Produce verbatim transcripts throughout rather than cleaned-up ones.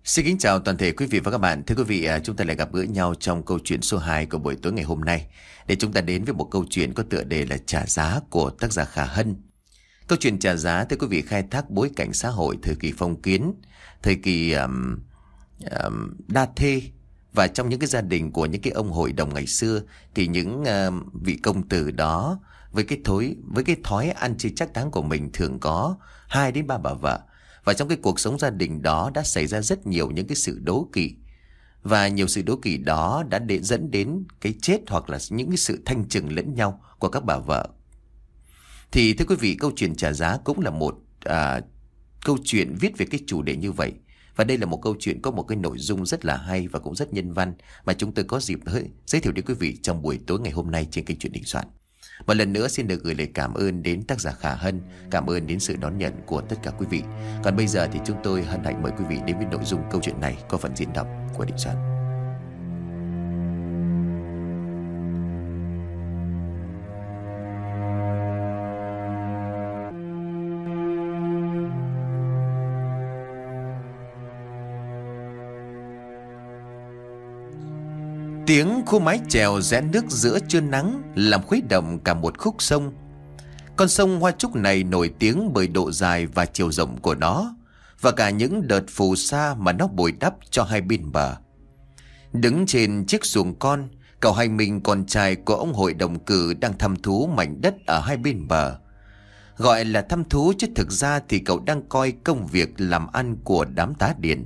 Xin kính chào toàn thể quý vị và các bạn. Thưa quý vị, à, chúng ta lại gặp gỡ nhau trong câu chuyện số hai của buổi tối ngày hôm nay, để chúng ta đến với một câu chuyện có tựa đề là Trả Giá của tác giả Khả Hân. Câu chuyện Trả Giá, thưa quý vị, khai thác bối cảnh xã hội thời kỳ phong kiến, thời kỳ um, um, đa thê. Và trong những cái gia đình của những cái ông hội đồng ngày xưa thì những uh, vị công tử đó với cái thói với cái thói ăn chơi trác táng của mình thường có hai đến ba bà vợ. Và trong cái cuộc sống gia đình đó đã xảy ra rất nhiều những cái sự đố kỵ. Và nhiều sự đố kỵ đó đã để dẫn đến cái chết hoặc là những cái sự thanh trừng lẫn nhau của các bà vợ. Thì thưa quý vị, câu chuyện Trả Giá cũng là một à, câu chuyện viết về cái chủ đề như vậy. Và đây là một câu chuyện có một cái nội dung rất là hay và cũng rất nhân văn mà chúng tôi có dịp giới thiệu đến quý vị trong buổi tối ngày hôm nay trên kênh Chuyện Đình Soạn. Một lần nữa xin được gửi lời cảm ơn đến tác giả Khả Hân, cảm ơn đến sự đón nhận của tất cả quý vị. Còn bây giờ thì chúng tôi hân hạnh mời quý vị đến với nội dung câu chuyện này qua phần diễn đọc của Đình Soạn. Tiếng khu mái chèo rẽ nước giữa trưa nắng làm khuấy động cả một khúc sông. Con sông Hoa Trúc này nổi tiếng bởi độ dài và chiều rộng của nó, và cả những đợt phù sa mà nó bồi đắp cho hai bên bờ. Đứng trên chiếc xuồng con, cậu Hai Minh, con trai của ông hội đồng cử, đang thăm thú mảnh đất ở hai bên bờ. Gọi là thăm thú chứ thực ra thì cậu đang coi công việc làm ăn của đám tá điền.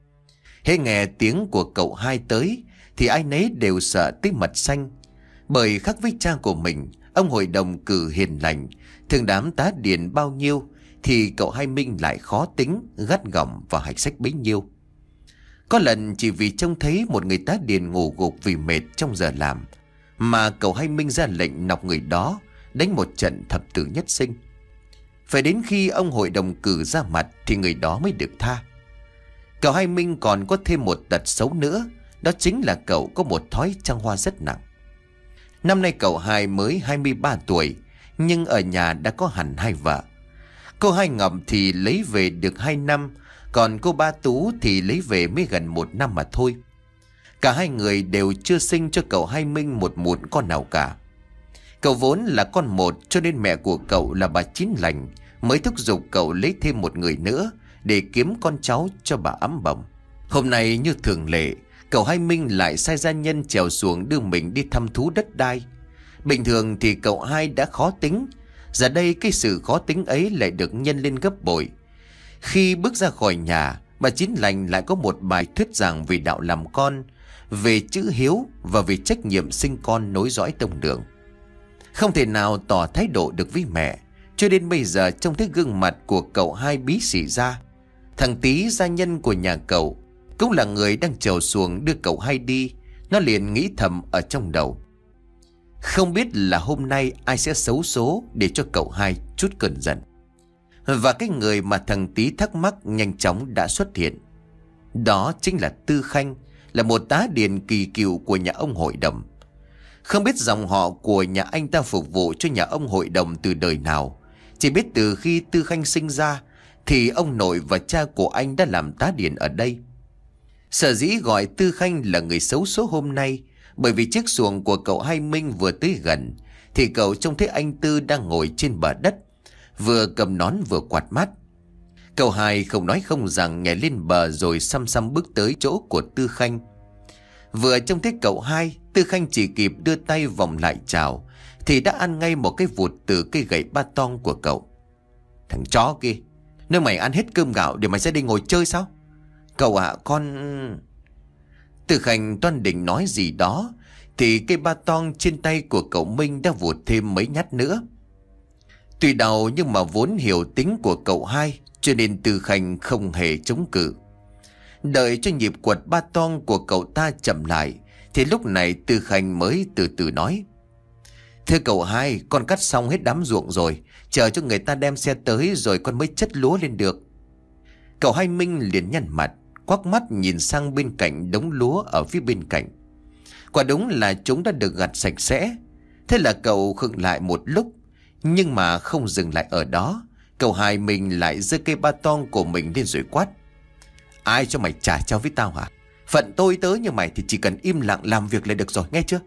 Hễ nghe tiếng của cậu Hai tới thì ai nấy đều sợ tới mặt xanh. Bởi khác với cha của mình, ông hội đồng cử hiền lành, thường đám tá điền bao nhiêu thì cậu Hai Minh lại khó tính, gắt gỏng và hạch sách bấy nhiêu. Có lần chỉ vì trông thấy một người tá điền ngủ gục vì mệt trong giờ làm mà cậu Hai Minh ra lệnh nọc người đó đánh một trận thập tử nhất sinh. Phải đến khi ông hội đồng cử ra mặt thì người đó mới được tha. Cậu Hai Minh còn có thêm một tật xấu nữa, đó chính là cậu có một thói trăng hoa rất nặng. Năm nay cậu Hai mới hai mươi ba tuổi, nhưng ở nhà đã có hẳn hai vợ. Cô Hai Ngọc thì lấy về được hai năm, còn cô Ba Tú thì lấy về mới gần một năm mà thôi. Cả hai người đều chưa sinh cho cậu Hai Minh một mụn con nào cả. Cậu vốn là con một, cho nên mẹ của cậu là bà Chín Lành mới thúc giục cậu lấy thêm một người nữa để kiếm con cháu cho bà ấm bồng. Hôm nay như thường lệ, cậu Hai Minh lại sai gia nhân chèo xuồng đưa mình đi thăm thú đất đai. Bình thường thì cậu Hai đã khó tính, giờ đây cái sự khó tính ấy lại được nhân lên gấp bội. Khi bước ra khỏi nhà, bà Chín Lành lại có một bài thuyết giảng về đạo làm con, về chữ hiếu và về trách nhiệm sinh con nối dõi tông đường. Không thể nào tỏ thái độ được với mẹ, cho đến bây giờ trông thấy gương mặt của cậu Hai bí xỉ ra. Thằng Tý, gia nhân của nhà cậu, cũng là người đang chèo xuồng đưa cậu Hai đi. Nó liền nghĩ thầm ở trong đầu, không biết là hôm nay ai sẽ xấu số để cho cậu Hai chút cơn giận. Và cái người mà thằng Tý thắc mắc nhanh chóng đã xuất hiện. Đó chính là Tư Khanh, là một tá điền kỳ cựu của nhà ông hội đồng. Không biết dòng họ của nhà anh ta phục vụ cho nhà ông hội đồng từ đời nào, chỉ biết từ khi Tư Khanh sinh ra thì ông nội và cha của anh đã làm tá điền ở đây. Sở dĩ gọi Tư Khanh là người xấu số hôm nay, bởi vì chiếc xuồng của cậu Hai Minh vừa tới gần thì cậu trông thấy anh Tư đang ngồi trên bờ đất, vừa cầm nón vừa quạt mát. Cậu Hai không nói không rằng nhảy lên bờ rồi xăm xăm bước tới chỗ của Tư Khanh. Vừa trông thấy cậu Hai, Tư Khanh chỉ kịp đưa tay vòng lại chào thì đã ăn ngay một cái vụt từ cây gậy ba tong của cậu. Thằng chó kia, nếu mày ăn hết cơm gạo để mày ra đây ngồi chơi sao? Cậu ạ, à, con... Tư Khanh toan định nói gì đó thì cây ba tong trên tay của cậu Minh đã vụt thêm mấy nhát nữa. Tuy đau nhưng mà vốn hiểu tính của cậu Hai, cho nên Tư Khanh không hề chống cự. Đợi cho nhịp quật ba tong của cậu ta chậm lại thì lúc này Tư Khanh mới từ từ nói: Thưa cậu Hai, con cắt xong hết đám ruộng rồi, chờ cho người ta đem xe tới rồi con mới chất lúa lên được. Cậu Hai Minh liền nhăn mặt, quắc mắt nhìn sang bên cạnh đống lúa ở phía bên cạnh. Quả đúng là chúng đã được gặt sạch sẽ. Thế là cậu khựng lại một lúc, nhưng mà không dừng lại ở đó. Cậu Hai Minh lại giơ cây ba tong của mình lên rồi quát: Ai cho mày trả trao với tao hả? Phận tôi tớ như mày thì chỉ cần im lặng làm việc là được rồi, nghe chưa?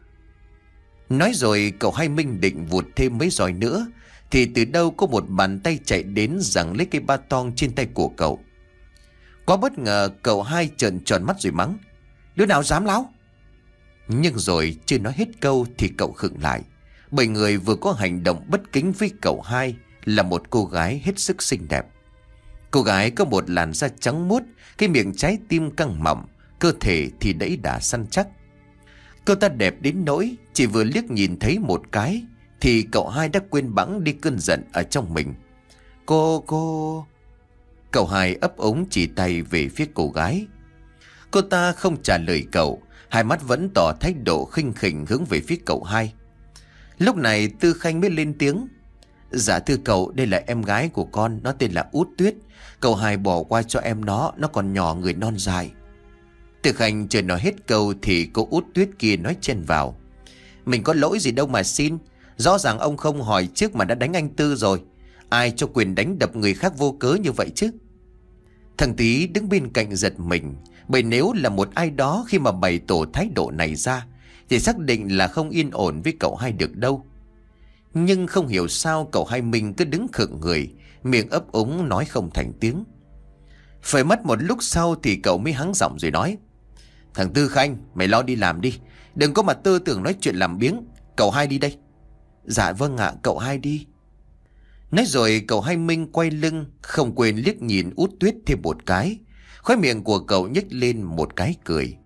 Nói rồi cậu Hai Minh định vụt thêm mấy roi nữa, thì từ đâu có một bàn tay chạy đến giằng lấy cây ba tong trên tay của cậu. Quá bất ngờ, cậu Hai trợn tròn mắt rồi mắng: đứa nào dám láo? Nhưng rồi chưa nói hết câu thì cậu khựng lại, bởi người vừa có hành động bất kính với cậu Hai là một cô gái hết sức xinh đẹp. Cô gái có một làn da trắng muốt, cái miệng trái tim căng mọng, cơ thể thì đẫy đà săn chắc. Cô ta đẹp đến nỗi chỉ vừa liếc nhìn thấy một cái thì cậu Hai đã quên bẵng đi cơn giận ở trong mình. Cô, cô... Cậu Hai ấp úng chỉ tay về phía cô gái. Cô ta không trả lời cậu, hai mắt vẫn tỏ thái độ khinh khỉnh hướng về phía cậu Hai. Lúc này Tư Khanh mới lên tiếng: dạ thưa cậu, đây là em gái của con, nó tên là Út Tuyết. Cậu Hai bỏ qua cho em nó, nó còn nhỏ người non dài. Tư Khanh chưa nói hết câu thì cô Út Tuyết kia nói chen vào: mình có lỗi gì đâu mà xin. Rõ ràng ông không hỏi trước mà đã đánh anh Tư rồi. Ai cho quyền đánh đập người khác vô cớ như vậy chứ? Thằng Tí đứng bên cạnh giật mình, bởi nếu là một ai đó khi mà bày tỏ thái độ này ra thì xác định là không yên ổn với cậu Hai được đâu. Nhưng không hiểu sao cậu Hai Minh cứ đứng khựng người, miệng ấp úng nói không thành tiếng. Phải mất một lúc sau thì cậu mới hắng giọng rồi nói: thằng Tư Khanh, mày lo đi làm đi, đừng có mà tư tưởng nói chuyện làm biếng. Cậu Hai đi đây. Dạ vâng ạ, cậu Hai đi. Nói rồi cậu Hai Minh quay lưng, không quên liếc nhìn Út Tuyết thêm một cái. Khóe miệng của cậu nhếch lên một cái cười.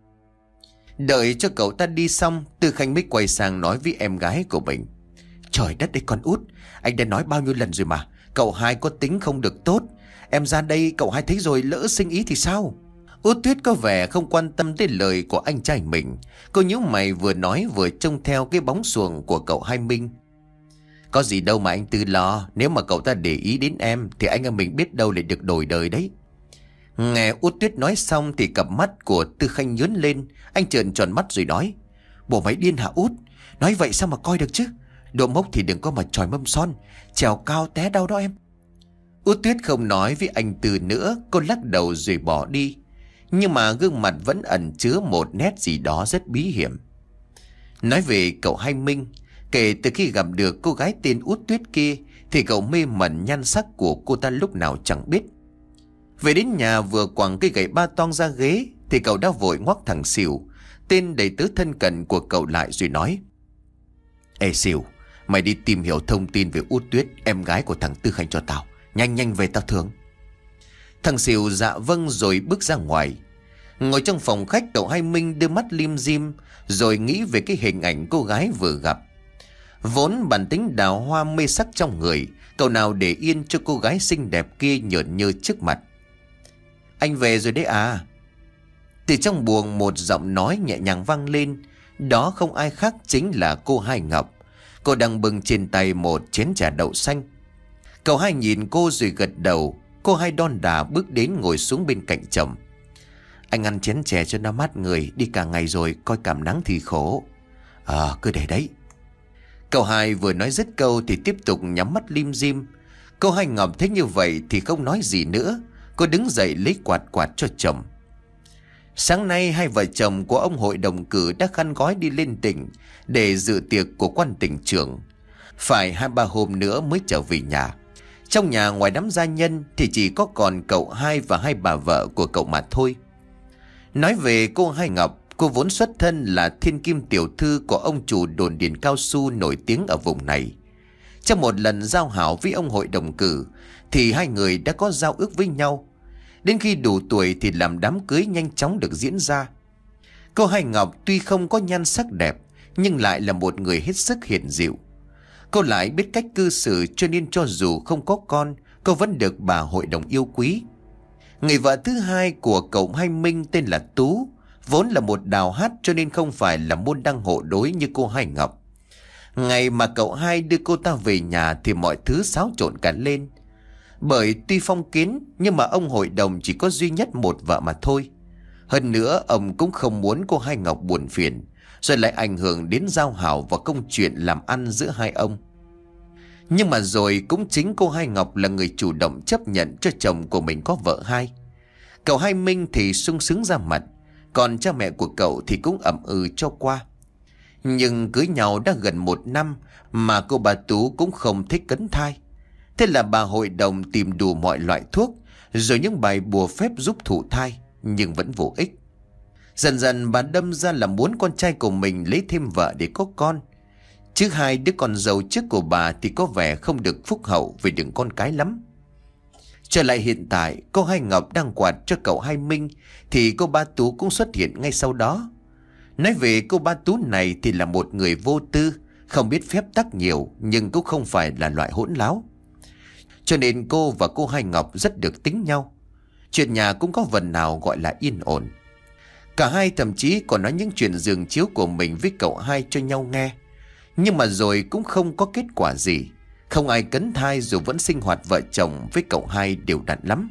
Đợi cho cậu ta đi xong, Tư Khanh mới quay sang nói với em gái của mình: trời đất đấy con Út, anh đã nói bao nhiêu lần rồi mà, cậu Hai có tính không được tốt. Em ra đây cậu Hai thấy rồi lỡ sinh ý thì sao? Út Tuyết có vẻ không quan tâm đến lời của anh trai mình. Cô nhíu mày vừa nói vừa trông theo cái bóng xuồng của cậu Hai Minh. Có gì đâu mà anh Tư lo, nếu mà cậu ta để ý đến em thì anh em mình biết đâu lại được đổi đời đấy. Nghe Út Tuyết nói xong thì cặp mắt của Tư Khanh nhướng lên. Anh trợn tròn mắt rồi nói: bộ mày điên hả Út? Nói vậy sao mà coi được chứ? Độ mốc thì đừng có mà tròi mâm son, trèo cao té đau đó em. Út Tuyết không nói với anh Tư nữa, cô lắc đầu rồi bỏ đi. Nhưng mà gương mặt vẫn ẩn chứa một nét gì đó rất bí hiểm. Nói về cậu Hai Minh, kể từ khi gặp được cô gái tên Út Tuyết kia thì cậu mê mẩn nhan sắc của cô ta lúc nào chẳng biết. Về đến nhà vừa quẳng cây gậy ba tong ra ghế thì cậu đã vội ngoắc thằng Sỉu, tên đầy tớ thân cận của cậu lại rồi nói: ê Sỉu, mày đi tìm hiểu thông tin về Út Tuyết, em gái của thằng Tư Khanh cho tao. Nhanh nhanh về tao thưởng. Thằng Sỉu dạ vâng rồi bước ra ngoài. Ngồi trong phòng khách, cậu Hai Minh đưa mắt lim dim rồi nghĩ về cái hình ảnh cô gái vừa gặp. Vốn bản tính đào hoa mê sắc trong người, cậu nào để yên cho cô gái xinh đẹp kia nhởn nhơ trước mặt. Anh về rồi đấy à? Từ trong buồng một giọng nói nhẹ nhàng vang lên. Đó không ai khác chính là cô Hai Ngọc. Cô đang bưng trên tay một chén trà đậu xanh. Cậu Hai nhìn cô rồi gật đầu. Cô Hai đon đà bước đến ngồi xuống bên cạnh chồng. Anh ăn chén chè cho nó mát người, đi cả ngày rồi coi cảm nắng thì khổ. Ờ cứ để đấy. Cậu Hai vừa nói dứt câu thì tiếp tục nhắm mắt lim dim. Cô Hai Ngọc thấy như vậy thì không nói gì nữa. Cô đứng dậy lấy quạt quạt cho chồng. Sáng nay hai vợ chồng của ông hội đồng cử đã khăn gói đi lên tỉnh để dự tiệc của quan tỉnh trưởng. Phải hai ba hôm nữa mới trở về nhà. Trong nhà ngoài đám gia nhân thì chỉ có còn cậu Hai và hai bà vợ của cậu mà thôi. Nói về cô Hai Ngọc, cô vốn xuất thân là thiên kim tiểu thư của ông chủ đồn điền cao su nổi tiếng ở vùng này. Trong một lần giao hảo với ông hội đồng cử thì hai người đã có giao ước với nhau. Đến khi đủ tuổi thì làm đám cưới nhanh chóng được diễn ra. Cô Hai Ngọc tuy không có nhan sắc đẹp nhưng lại là một người hết sức hiền dịu. Cô lại biết cách cư xử cho nên cho dù không có con, cô vẫn được bà hội đồng yêu quý. Người vợ thứ hai của cậu Hai Minh tên là Tú, vốn là một đào hát cho nên không phải là môn đăng hộ đối như cô Hai Ngọc. Ngày mà cậu Hai đưa cô ta về nhà thì mọi thứ xáo trộn cả lên. Bởi tuy phong kiến nhưng mà ông hội đồng chỉ có duy nhất một vợ mà thôi. Hơn nữa ông cũng không muốn cô Hai Ngọc buồn phiền, rồi lại ảnh hưởng đến giao hảo và công chuyện làm ăn giữa hai ông. Nhưng mà rồi cũng chính cô Hai Ngọc là người chủ động chấp nhận cho chồng của mình có vợ hai. Cậu Hai Minh thì sung sướng ra mặt, còn cha mẹ của cậu thì cũng ậm ừ cho qua. Nhưng cưới nhau đã gần một năm mà cô bà Tú cũng không thích cấn thai. Thế là bà hội đồng tìm đủ mọi loại thuốc, rồi những bài bùa phép giúp thụ thai, nhưng vẫn vô ích. Dần dần bà đâm ra là muốn con trai của mình lấy thêm vợ để có con. Chứ hai đứa con dâu trước của bà thì có vẻ không được phúc hậu vì đừng con cái lắm. Trở lại hiện tại, cô Hai Ngọc đang quạt cho cậu Hai Minh thì cô Ba Tú cũng xuất hiện ngay sau đó. Nói về cô Ba Tú này thì là một người vô tư, không biết phép tắc nhiều nhưng cũng không phải là loại hỗn láo. Cho nên cô và cô Hai Ngọc rất được tính nhau. Chuyện nhà cũng có phần nào gọi là yên ổn. Cả hai thậm chí còn nói những chuyện giường chiếu của mình với cậu Hai cho nhau nghe. Nhưng mà rồi cũng không có kết quả gì. Không ai cấn thai dù vẫn sinh hoạt vợ chồng với cậu Hai đều đặn lắm.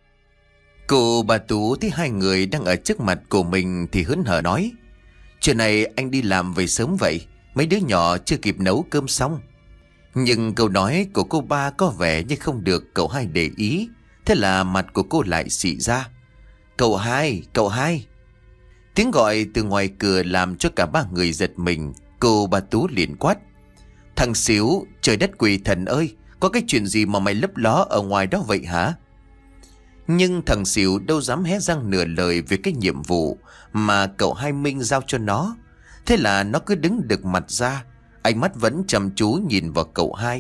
Cô bà Tú thấy hai người đang ở trước mặt của mình thì hớn hở nói: "Chuyện này anh đi làm về sớm vậy, mấy đứa nhỏ chưa kịp nấu cơm xong." Nhưng câu nói của cô ba có vẻ như không được cậu Hai để ý. Thế là mặt của cô lại xị ra: "Cậu Hai, cậu Hai." Tiếng gọi từ ngoài cửa làm cho cả ba người giật mình. Cô bà Tú liền quát: "Thằng xíu, trời đất quỷ thần ơi, có cái chuyện gì mà mày lấp ló ở ngoài đó vậy hả?" Nhưng thằng xíu đâu dám hé răng nửa lời về cái nhiệm vụ mà cậu Hai Minh giao cho nó. Thế là nó cứ đứng đực mặt ra, ánh mắt vẫn chăm chú nhìn vào cậu Hai.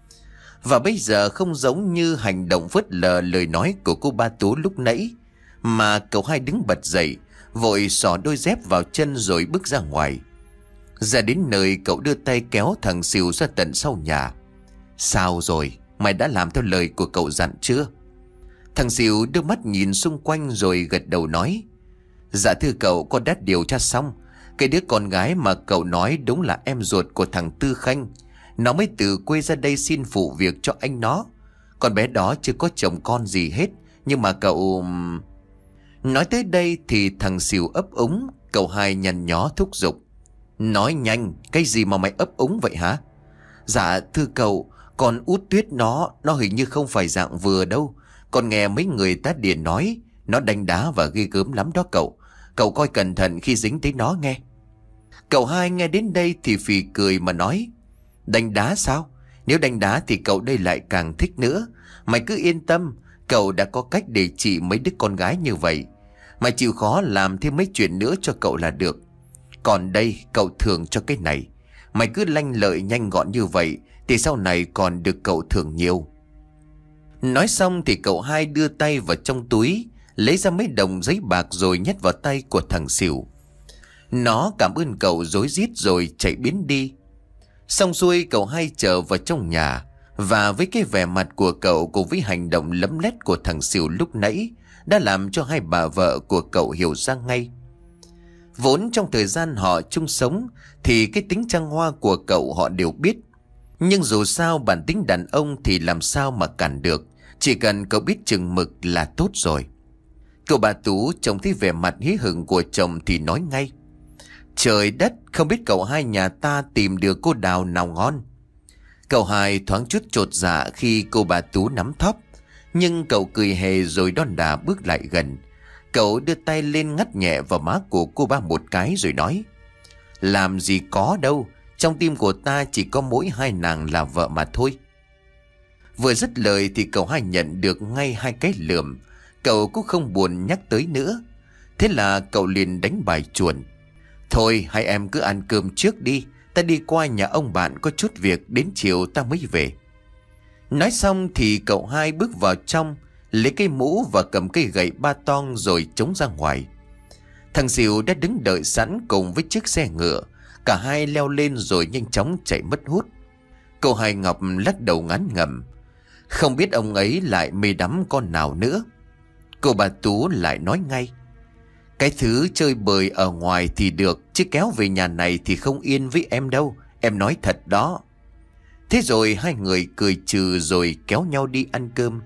Và bây giờ không giống như hành động phớt lờ lời nói của cô Ba Tú lúc nãy, mà cậu Hai đứng bật dậy, vội xỏ đôi dép vào chân rồi bước ra ngoài. Ra đến nơi cậu đưa tay kéo thằng xìu ra tận sau nhà. "Sao rồi? Mày đã làm theo lời của cậu dặn chưa?" Thằng xìu đưa mắt nhìn xung quanh rồi gật đầu nói: "Dạ thưa cậu, con đã điều tra xong. Cái đứa con gái mà cậu nói đúng là em ruột của thằng Tư Khanh. Nó mới từ quê ra đây xin phụ việc cho anh nó. Con bé đó chưa có chồng con gì hết. Nhưng mà cậu..." Nói tới đây thì thằng xìu ấp úng. Cậu Hai nhăn nhó thúc giục: "Nói nhanh, cái gì mà mày ấp úng vậy hả?" "Dạ thưa cậu, con út Tuyết nó, nó hình như không phải dạng vừa đâu. Con nghe mấy người tá điền nói, nó đánh đá và ghê gớm lắm đó cậu. Cậu coi cẩn thận khi dính tới nó nghe." Cậu Hai nghe đến đây thì phì cười mà nói: "Đánh đá sao? Nếu đánh đá thì cậu đây lại càng thích nữa. Mày cứ yên tâm, cậu đã có cách để trị mấy đứa con gái như vậy. Mày chịu khó làm thêm mấy chuyện nữa cho cậu là được. Còn đây cậu thưởng cho cái này. Mày cứ lanh lợi nhanh gọn như vậy thì sau này còn được cậu thưởng nhiều." Nói xong thì cậu Hai đưa tay vào trong túi, lấy ra mấy đồng giấy bạc rồi nhét vào tay của thằng xỉu. Nó cảm ơn cậu rối rít rồi chạy biến đi. Xong xuôi cậu Hai trở vào trong nhà, và với cái vẻ mặt của cậu cùng với hành động lấm lét của thằng xỉu lúc nãy đã làm cho hai bà vợ của cậu hiểu ra ngay. Vốn trong thời gian họ chung sống thì cái tính trăng hoa của cậu họ đều biết. Nhưng dù sao bản tính đàn ông thì làm sao mà cản được. Chỉ cần cậu biết chừng mực là tốt rồi. Cậu bà Tú trông thấy vẻ mặt hí hửng của chồng thì nói ngay: "Trời đất, không biết cậu Hai nhà ta tìm được cô đào nào ngon." Cậu Hai thoáng chút chột dạ khi cô bà Tú nắm thóp. Nhưng cậu cười hề rồi đon đà bước lại gần. Cậu đưa tay lên ngắt nhẹ vào má của cô ba một cái rồi nói: "Làm gì có đâu, trong tim của ta chỉ có mỗi hai nàng là vợ mà thôi." Vừa dứt lời thì cậu Hai nhận được ngay hai cái lườm. Cậu cũng không buồn nhắc tới nữa. Thế là cậu liền đánh bài chuồn: "Thôi hai em cứ ăn cơm trước đi, ta đi qua nhà ông bạn có chút việc, đến chiều ta mới về." Nói xong thì cậu Hai bước vào trong, lấy cây mũ và cầm cây gậy ba tong rồi chống ra ngoài. Thằng Diệu đã đứng đợi sẵn cùng với chiếc xe ngựa. Cả hai leo lên rồi nhanh chóng chạy mất hút. Cậu Hai Ngọc lắc đầu ngán ngẩm, không biết ông ấy lại mê đắm con nào nữa. Cô bà Tú lại nói ngay: "Cái thứ chơi bời ở ngoài thì được, chứ kéo về nhà này thì không yên với em đâu, em nói thật đó." Thế rồi hai người cười trừ rồi kéo nhau đi ăn cơm.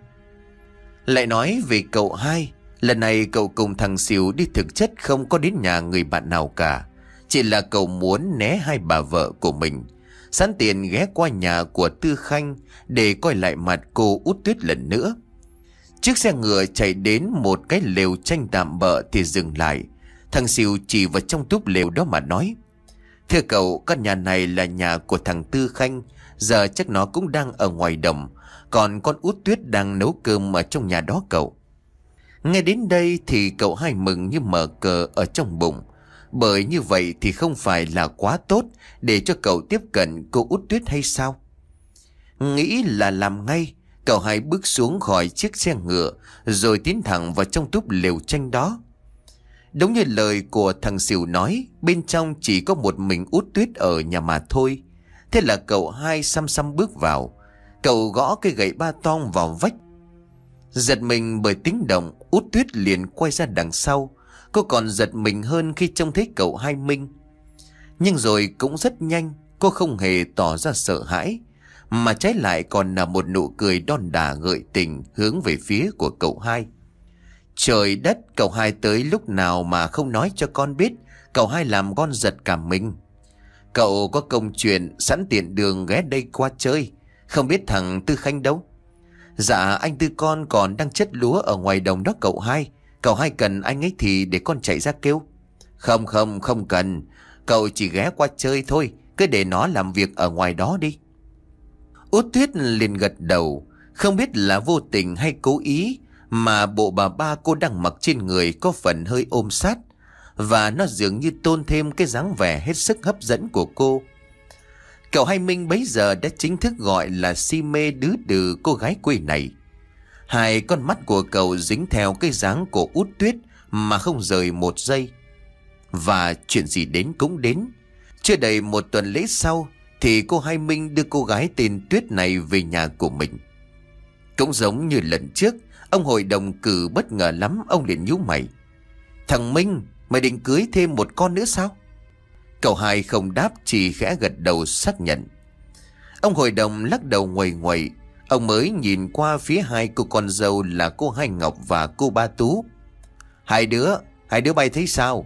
Lại nói về cậu Hai, lần này cậu cùng thằng Xỉu đi thực chất không có đến nhà người bạn nào cả. Chỉ là cậu muốn né hai bà vợ của mình, sẵn tiền ghé qua nhà của Tư Khanh để coi lại mặt cô Út Tuyết lần nữa. Chiếc xe ngựa chạy đến một cái lều tranh tạm bợ thì dừng lại. Thằng Sìu chỉ vào trong túp lều đó mà nói: "Thưa cậu, căn nhà này là nhà của thằng Tư Khanh. Giờ chắc nó cũng đang ở ngoài đồng. Còn con Út Tuyết đang nấu cơm ở trong nhà đó cậu." Nghe đến đây thì cậu Hai mừng như mở cờ ở trong bụng. Bởi như vậy thì không phải là quá tốt để cho cậu tiếp cận cô Út Tuyết hay sao? Nghĩ là làm ngay, cậu Hai bước xuống khỏi chiếc xe ngựa rồi tiến thẳng vào trong túp lều tranh đó. Đúng như lời của thằng Sìu nói, bên trong chỉ có một mình Út Tuyết ở nhà mà thôi. Thế là cậu Hai xăm xăm bước vào. Cậu gõ cây gậy ba tong vào vách. Giật mình bởi tiếng động, Út Tuyết liền quay ra đằng sau. Cô còn giật mình hơn khi trông thấy cậu Hai Minh. Nhưng rồi cũng rất nhanh, cô không hề tỏ ra sợ hãi, mà trái lại còn là một nụ cười đon đả gợi tình hướng về phía của cậu Hai. Trời đất, cậu Hai tới lúc nào mà không nói cho con biết? Cậu Hai làm con giật cả mình. Cậu có công chuyện sẵn tiện đường ghé đây qua chơi. Không biết thằng Tư Khanh đâu? Dạ anh Tư con còn đang chất lúa ở ngoài đồng đó cậu Hai. Cậu Hai cần anh ấy thì để con chạy ra kêu. Không không không cần. Cậu chỉ ghé qua chơi thôi. Cứ để nó làm việc ở ngoài đó đi. Út Tuyết liền gật đầu. Không biết là vô tình hay cố ý mà bộ bà ba cô đang mặc trên người có phần hơi ôm sát, và nó dường như tôn thêm cái dáng vẻ hết sức hấp dẫn của cô. Cậu Hai Minh bấy giờ đã chính thức gọi là si mê đứ đừ cô gái quê này. Hai con mắt của cậu dính theo cái dáng của Út Tuyết mà không rời một giây. Và chuyện gì đến cũng đến. Chưa đầy một tuần lễ sau thì cô Hai Minh đưa cô gái tên Tuyết này về nhà của mình. Cũng giống như lần trước, ông hội đồng cử bất ngờ lắm. Ông liền nhíu mày: "Thằng Minh, mày định cưới thêm một con nữa sao?" Cậu Hai không đáp, chỉ khẽ gật đầu xác nhận. Ông hội đồng lắc đầu nguầy nguầy. Ông mới nhìn qua phía hai cô con dâu là cô Hai Ngọc và cô Ba Tú. Hai đứa, hai đứa bay thấy sao?"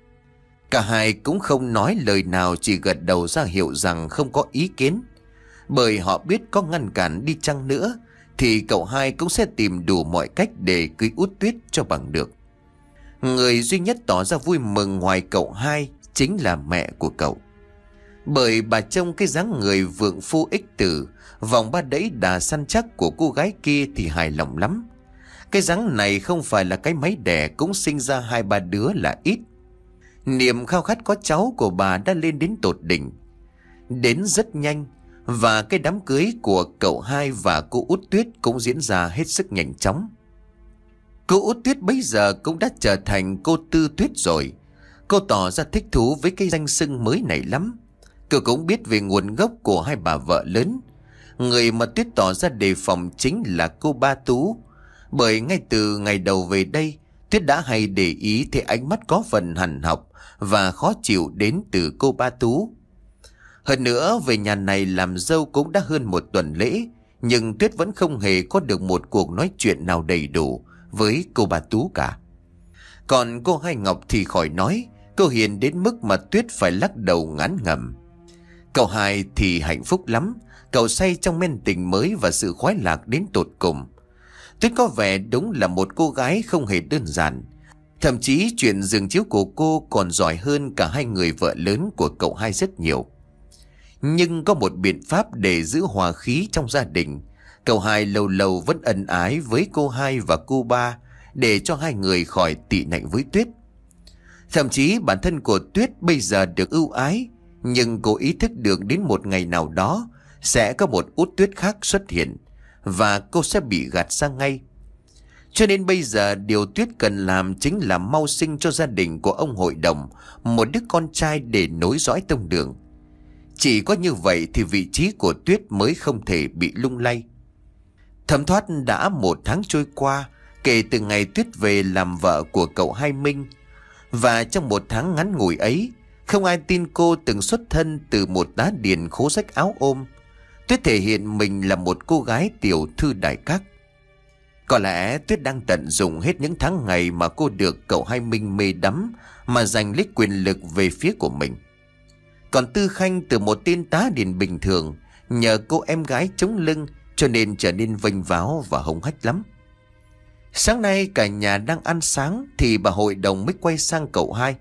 Cả hai cũng không nói lời nào, chỉ gật đầu ra hiệu rằng không có ý kiến. Bởi họ biết có ngăn cản đi chăng nữa thì cậu Hai cũng sẽ tìm đủ mọi cách để cưới Út Tuyết cho bằng được. Người duy nhất tỏ ra vui mừng ngoài cậu Hai chính là mẹ của cậu. Bởi bà trông cái dáng người vượng phu ích tử, vòng ba đẫy đà săn chắc của cô gái kia thì hài lòng lắm. Cái dáng này không phải là cái máy đẻ cũng sinh ra hai ba đứa là ít. Niềm khao khát có cháu của bà đã lên đến tột đỉnh. Đến rất nhanh, và cái đám cưới của cậu Hai và cô Út Tuyết cũng diễn ra hết sức nhanh chóng. Cô Út Tuyết bấy giờ cũng đã trở thành cô Tư Tuyết rồi. Cô tỏ ra thích thú với cái danh xưng mới này lắm. Cô cũng biết về nguồn gốc của hai bà vợ lớn. Người mà Tuyết tỏ ra đề phòng chính là cô Ba Tú. Bởi ngay từ ngày đầu về đây, Tuyết đã hay để ý thấy ánh mắt có phần hằn học và khó chịu đến từ cô Ba Tú. Hơn nữa, về nhà này làm dâu cũng đã hơn một tuần lễ, nhưng Tuyết vẫn không hề có được một cuộc nói chuyện nào đầy đủ với cô Ba Tú cả. Còn cô Hai Ngọc thì khỏi nói, cô hiền đến mức mà Tuyết phải lắc đầu ngán ngẩm. Cậu Hai thì hạnh phúc lắm, cậu say trong men tình mới và sự khoái lạc đến tột cùng. Tuyết có vẻ đúng là một cô gái không hề đơn giản. Thậm chí chuyện giường chiếu của cô còn giỏi hơn cả hai người vợ lớn của cậu Hai rất nhiều. Nhưng có một biện pháp để giữ hòa khí trong gia đình. Cậu Hai lâu lâu vẫn ân ái với cô Hai và cô Ba, để cho hai người khỏi tị nạnh với Tuyết. Thậm chí bản thân của Tuyết bây giờ được ưu ái, nhưng cô ý thức được đến một ngày nào đó sẽ có một Út Tuyết khác xuất hiện, và cô sẽ bị gạt ra ngay. Cho nên bây giờ điều Tuyết cần làm chính là mau sinh cho gia đình của ông hội đồng một đứa con trai để nối dõi tông đường. Chỉ có như vậy thì vị trí của Tuyết mới không thể bị lung lay. Thấm thoát đã một tháng trôi qua kể từ ngày Tuyết về làm vợ của cậu Hai Minh. Và trong một tháng ngắn ngủi ấy, không ai tin cô từng xuất thân từ một đá điền khố rách áo ôm. Tuyết thể hiện mình là một cô gái tiểu thư đại các. Có lẽ Tuyết đang tận dụng hết những tháng ngày mà cô được cậu Hai Minh mê đắm mà giành lấy quyền lực về phía của mình. Còn Tư Khanh từ một tên tá điền bình thường, nhờ cô em gái chống lưng cho nên trở nên vênh váo và hống hách lắm. Sáng nay cả nhà đang ăn sáng thì bà hội đồng mới quay sang cậu hai.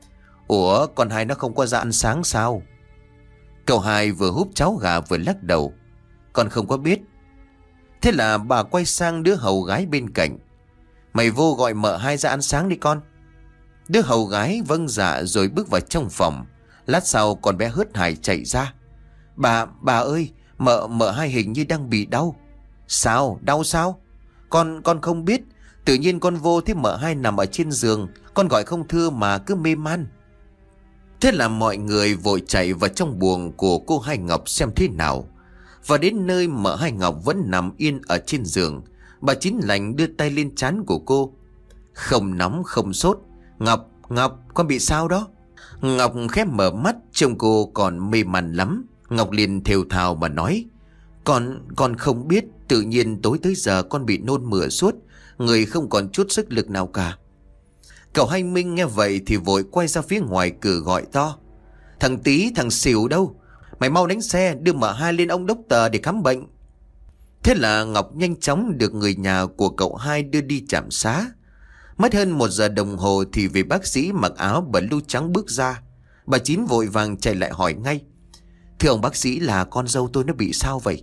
Ủa, con Hai nó không có ra ăn sáng sao? Cậu Hai vừa húp cháo gà vừa lắc đầu. Con không có biết. Thế là bà quay sang đứa hầu gái bên cạnh. Mày vô gọi mợ Hai ra ăn sáng đi con. Đứa hầu gái vâng dạ rồi bước vào trong phòng. Lát sau con bé hớt hải chạy ra. Bà, bà ơi, mợ, mợ Hai hình như đang bị đau. Sao, đau sao? Con, con không biết. Tự nhiên con vô thấy mợ Hai nằm ở trên giường. Con gọi không thưa mà cứ mê man. Thế là mọi người vội chạy vào trong buồng của cô Hai Ngọc xem thế nào. Và đến nơi mợ Hai Ngọc vẫn nằm yên ở trên giường. Bà Chín Lành đưa tay lên trán của cô. Không nóng không sốt. Ngọc, Ngọc, con bị sao đó? Ngọc khép mở mắt, trông cô còn mê man lắm. Ngọc liền thều thào mà nói. Con, con không biết. Tự nhiên tối tới giờ con bị nôn mửa suốt. Người không còn chút sức lực nào cả. Cậu Hai Minh nghe vậy thì vội quay ra phía ngoài cửa gọi to. Thằng Tí, thằng Xỉu đâu? Mày mau đánh xe đưa mợ Hai lên ông đốc tờ để khám bệnh. Thế là Ngọc nhanh chóng được người nhà của cậu Hai đưa đi trạm xá. Mất hơn một giờ đồng hồ thì vị bác sĩ mặc áo blue trắng bước ra. Bà Chín vội vàng chạy lại hỏi ngay. Thưa ông bác sĩ, là con dâu tôi nó bị sao vậy?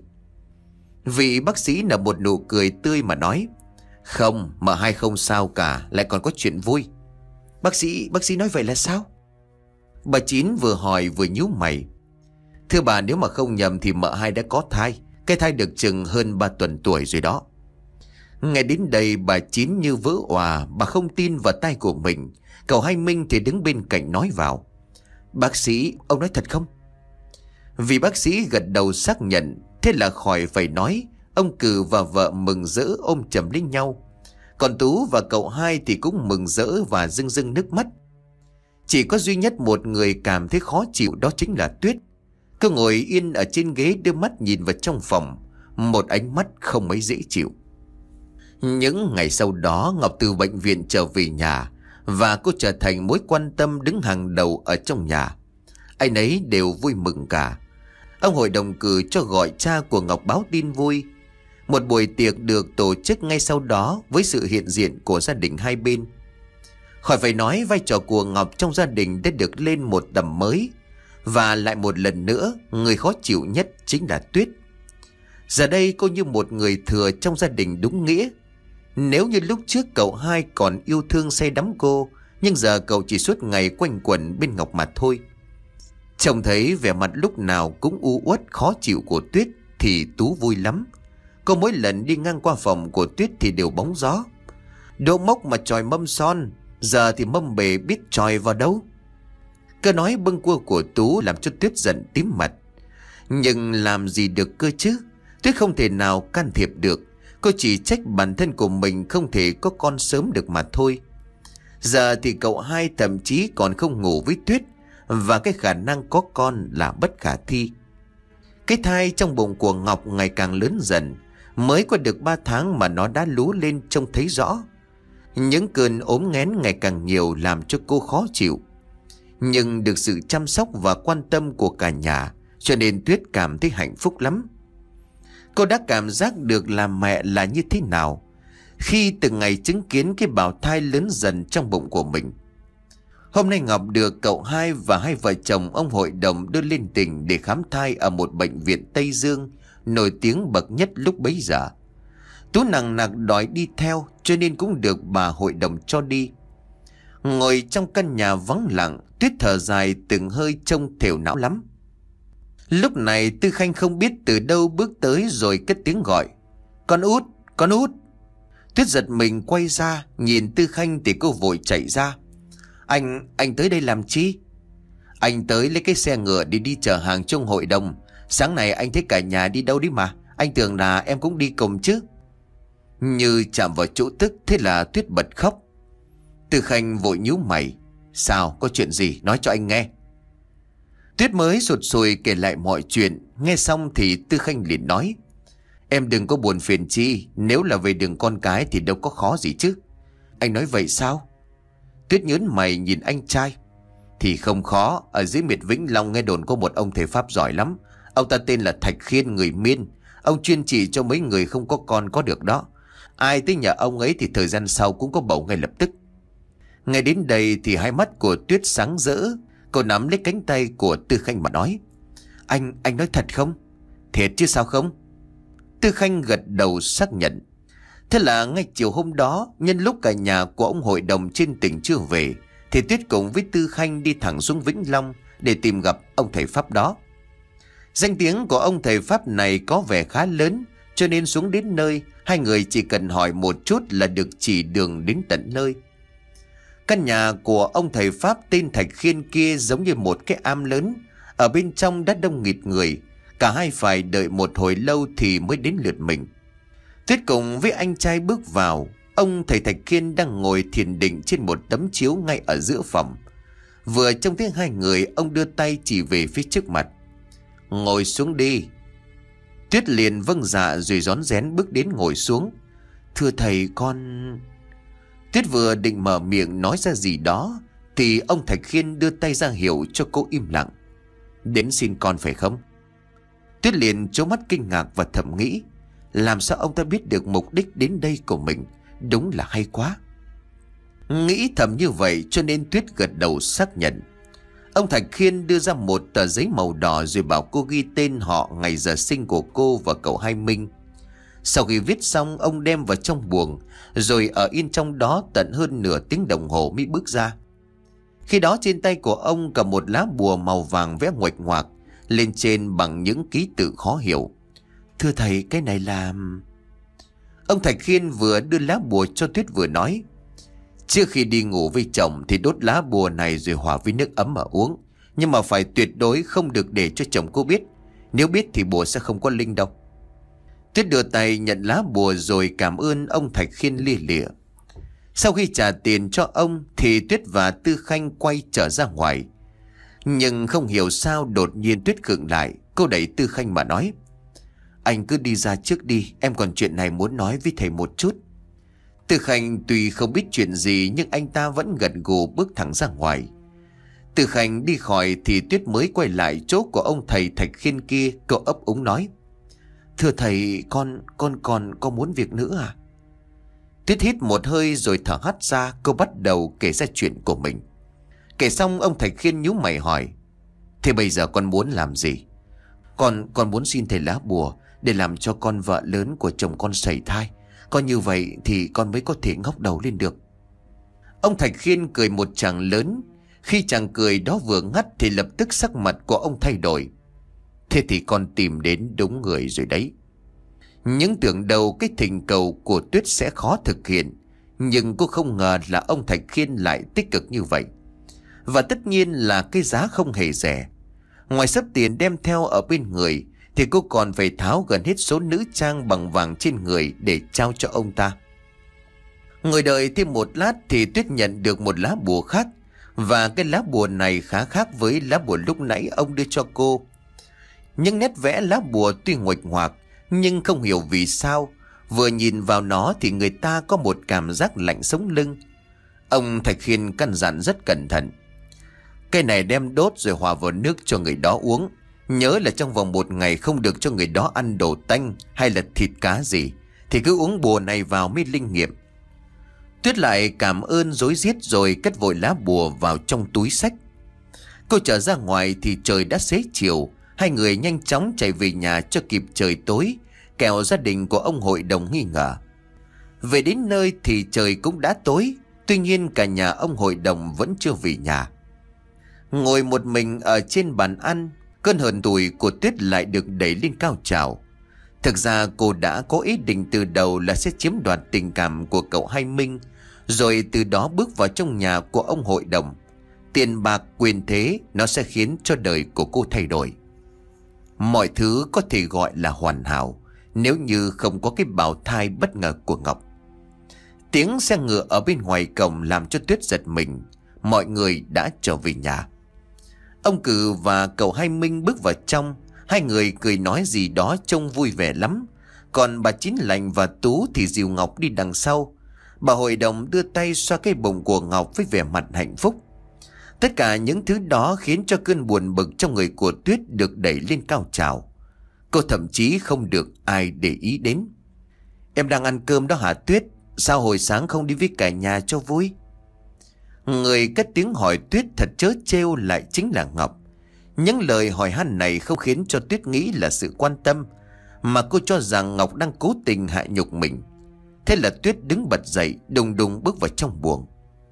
Vị bác sĩ nở một nụ cười tươi mà nói. Không, mợ Hai không sao cả, lại còn có chuyện vui. Bác sĩ, bác sĩ nói vậy là sao? Bà Chín vừa hỏi vừa nhíu mày. Thưa bà, nếu mà không nhầm thì mợ Hai đã có thai. Cái thai được chừng hơn ba tuần tuổi rồi đó. Nghe đến đây bà Chín như vỡ òa. Bà không tin vào tai của mình. Cậu Hai Minh thì đứng bên cạnh nói vào. Bác sĩ, ông nói thật không? Vì bác sĩ gật đầu xác nhận. Thế là khỏi phải nói. Ông Cừ và vợ mừng rỡ ôm chầm lấy nhau. Còn Tú và cậu Hai thì cũng mừng rỡ và rưng rưng nước mắt. Chỉ có duy nhất một người cảm thấy khó chịu, đó chính là Tuyết. Cứ ngồi yên ở trên ghế đưa mắt nhìn vào trong phòng. Một ánh mắt không mấy dễ chịu. Những ngày sau đó Ngọc từ bệnh viện trở về nhà. Và cô trở thành mối quan tâm đứng hàng đầu ở trong nhà. Ai nấy đều vui mừng cả. Ông hội đồng cử cho gọi cha của Ngọc báo tin vui. Một buổi tiệc được tổ chức ngay sau đó với sự hiện diện của gia đình hai bên. Khỏi phải nói, vai trò của Ngọc trong gia đình đã được lên một tầm mới. Và lại một lần nữa, người khó chịu nhất chính là Tuyết. Giờ đây cô như một người thừa trong gia đình đúng nghĩa. Nếu như lúc trước cậu Hai còn yêu thương say đắm cô, nhưng giờ cậu chỉ suốt ngày quanh quẩn bên Ngọc mà thôi. Trông thấy vẻ mặt lúc nào cũng u uất khó chịu của Tuyết thì Tú vui lắm. Cô mỗi lần đi ngang qua phòng của Tuyết thì đều bóng gió. Đỗ mốc mà chòi mâm son, giờ thì mâm bể biết chòi vào đâu. Cơ nói bâng quơ của Tú làm cho Tuyết giận tím mặt. Nhưng làm gì được cơ chứ? Tuyết không thể nào can thiệp được. Cô chỉ trách bản thân của mình không thể có con sớm được mà thôi. Giờ thì cậu Hai thậm chí còn không ngủ với Tuyết. Và cái khả năng có con là bất khả thi. Cái thai trong bụng của Ngọc ngày càng lớn dần. Mới qua được ba tháng mà nó đã lú lên trông thấy rõ. Những cơn ốm nghén ngày càng nhiều làm cho cô khó chịu. Nhưng được sự chăm sóc và quan tâm của cả nhà, cho nên Tuyết cảm thấy hạnh phúc lắm. Cô đã cảm giác được làm mẹ là như thế nào khi từng ngày chứng kiến cái bào thai lớn dần trong bụng của mình. Hôm nay Ngọc được cậu Hai và hai vợ chồng ông hội đồng đưa lên tỉnh để khám thai ở một bệnh viện Tây Dương nổi tiếng bậc nhất lúc bấy giờ. Tú nằng nặc đòi đi theo cho nên cũng được bà hội đồng cho đi. Ngồi trong căn nhà vắng lặng, Tuyết thở dài từng hơi trông thều não lắm. Lúc này Tư Khanh không biết từ đâu bước tới rồi cất tiếng gọi. Con Út, con Út. Tuyết giật mình quay ra, nhìn Tư Khanh thì cô vội chạy ra. Anh, anh tới đây làm chi? Anh tới lấy cái xe ngựa để đi chở hàng trong hội đồng. Sáng nay anh thấy cả nhà đi đâu đi mà. Anh tưởng là em cũng đi cùng chứ. Như chạm vào chỗ tức, thế là Tuyết bật khóc. Tư Khanh vội nhíu mày. Sao, có chuyện gì, nói cho anh nghe. Tuyết mới sụt sùi kể lại mọi chuyện. Nghe xong thì Tư Khanh liền nói. Em đừng có buồn phiền chi. Nếu là về đường con cái thì đâu có khó gì chứ. Anh nói vậy sao? Tuyết nhớn mày nhìn anh trai. Thì không khó. Ở dưới miệt Vĩnh Long nghe đồn có một ông thầy Pháp giỏi lắm. Ông ta tên là Thạch Khiên người Miên. Ông chuyên chỉ cho mấy người không có con có được đó. Ai tới nhà ông ấy thì thời gian sau cũng có bầu ngay lập tức. Ngay đến đây thì hai mắt của Tuyết sáng rỡ. Cô nắm lấy cánh tay của Tư Khanh mà nói: Anh, anh nói thật không? Thiệt chứ sao không? Tư Khanh gật đầu xác nhận. Thế là ngay chiều hôm đó, nhân lúc cả nhà của ông hội đồng trên tỉnh chưa về, thì Tuyết cùng với Tư Khanh đi thẳng xuống Vĩnh Long để tìm gặp ông thầy Pháp đó. Danh tiếng của ông thầy Pháp này có vẻ khá lớn, cho nên xuống đến nơi, hai người chỉ cần hỏi một chút là được chỉ đường đến tận nơi. Căn nhà của ông thầy Pháp tên Thạch Khiên kia giống như một cái am lớn, ở bên trong đã đông nghịt người, cả hai phải đợi một hồi lâu thì mới đến lượt mình. Tuyết cùng với anh trai bước vào. Ông thầy Thạch Khiên đang ngồi thiền định trên một tấm chiếu ngay ở giữa phòng. Vừa trông thấy hai người, ông đưa tay chỉ về phía trước mặt: Ngồi xuống đi. Tuyết liền vâng dạ rồi rón rén bước đến ngồi xuống. Thưa thầy, con... Tuyết vừa định mở miệng nói ra gì đó thì ông Thạch Khiên đưa tay ra hiệu cho cô im lặng. Đến xin con phải không? Tuyết liền trố mắt kinh ngạc và thầm nghĩ: làm sao ông ta biết được mục đích đến đây của mình? Đúng là hay quá. Nghĩ thầm như vậy cho nên Tuyết gật đầu xác nhận. Ông Thạch Khiên đưa ra một tờ giấy màu đỏ rồi bảo cô ghi tên họ, ngày giờ sinh của cô và cậu Hai Minh. Sau khi viết xong, ông đem vào trong buồng rồi ở yên trong đó tận hơn nửa tiếng đồng hồ mới bước ra. Khi đó trên tay của ông cầm một lá bùa màu vàng vẽ nguệch ngoạc lên trên bằng những ký tự khó hiểu. Thưa thầy, cái này là... Ông Thạch Khiên vừa đưa lá bùa cho Tuyết vừa nói: Trước khi đi ngủ với chồng thì đốt lá bùa này rồi hòa với nước ấm mà uống. Nhưng mà phải tuyệt đối không được để cho chồng cô biết. Nếu biết thì bùa sẽ không có linh đâu. Tuyết đưa tay nhận lá bùa rồi cảm ơn ông Thạch Khiên lia lịa. Sau khi trả tiền cho ông thì Tuyết và Tư Khanh quay trở ra ngoài. Nhưng không hiểu sao đột nhiên Tuyết khựng lại. Cô đẩy Tư Khanh mà nói: Anh cứ đi ra trước đi, em còn chuyện này muốn nói với thầy một chút. Tư Khanh tuy không biết chuyện gì nhưng anh ta vẫn gật gù bước thẳng ra ngoài. Tư Khanh đi khỏi thì Tuyết mới quay lại chỗ của ông thầy Thạch Khiên kia. Cô ấp úng nói: Thưa thầy, con con còn có muốn việc nữa à? Tuyết hít một hơi rồi thở hắt ra. Cô bắt đầu kể ra chuyện của mình. Kể xong ông Thạch Khiên nhíu mày hỏi: Thế bây giờ con muốn làm gì? Con con muốn xin thầy lá bùa để làm cho con vợ lớn của chồng con sẩy thai. Có như vậy thì con mới có thể ngóc đầu lên được. Ông Thạch Khiên cười một tràng lớn. Khi chàng cười đó vừa ngắt thì lập tức sắc mặt của ông thay đổi. Thế thì con tìm đến đúng người rồi đấy. Những tưởng đầu cái thỉnh cầu của Tuyết sẽ khó thực hiện, nhưng cô không ngờ là ông Thạch Khiên lại tích cực như vậy. Và tất nhiên là cái giá không hề rẻ. Ngoài sắp tiền đem theo ở bên người thì cô còn phải tháo gần hết số nữ trang bằng vàng trên người để trao cho ông ta. Ngồi đợi thêm một lát thì Tuyết nhận được một lá bùa khác. Và cái lá bùa này khá khác với lá bùa lúc nãy ông đưa cho cô. Những nét vẽ lá bùa tuy nguệch ngoạc, nhưng không hiểu vì sao vừa nhìn vào nó thì người ta có một cảm giác lạnh sống lưng. Ông Thạch Khiên căn dặn rất cẩn thận: Cái này đem đốt rồi hòa vào nước cho người đó uống. Nhớ là trong vòng một ngày không được cho người đó ăn đồ tanh hay là thịt cá gì, thì cứ uống bùa này vào mới linh nghiệm. Tuyết lại cảm ơn rối rít rồi cất vội lá bùa vào trong túi xách. Cô trở ra ngoài thì trời đã xế chiều. Hai người nhanh chóng chạy về nhà cho kịp trời tối, kẻo gia đình của ông hội đồng nghi ngờ. Về đến nơi thì trời cũng đã tối. Tuy nhiên cả nhà ông hội đồng vẫn chưa về nhà. Ngồi một mình ở trên bàn ăn, cơn hờn tủi của Tuyết lại được đẩy lên cao trào. Thực ra cô đã có ý định từ đầu là sẽ chiếm đoạt tình cảm của cậu Hai Minh, rồi từ đó bước vào trong nhà của ông hội đồng. Tiền bạc, quyền thế, nó sẽ khiến cho đời của cô thay đổi. Mọi thứ có thể gọi là hoàn hảo nếu như không có cái bào thai bất ngờ của Ngọc. Tiếng xe ngựa ở bên ngoài cổng làm cho Tuyết giật mình. Mọi người đã trở về nhà. Ông Cử và cậu Hai Minh bước vào trong. Hai người cười nói gì đó trông vui vẻ lắm. Còn bà Chín Lành và Tú thì dìu Ngọc đi đằng sau. Bà hội đồng đưa tay xoa cái bụng của Ngọc với vẻ mặt hạnh phúc. Tất cả những thứ đó khiến cho cơn buồn bực trong người của Tuyết được đẩy lên cao trào. Cô thậm chí không được ai để ý đến. Em đang ăn cơm đó hả Tuyết? Sao hồi sáng không đi với cả nhà cho vui? Người cất tiếng hỏi Tuyết thật trớ trêu lại chính là Ngọc. Những lời hỏi han này không khiến cho Tuyết nghĩ là sự quan tâm, mà cô cho rằng Ngọc đang cố tình hạ nhục mình. Thế là Tuyết đứng bật dậy, đùng đùng bước vào trong buồng.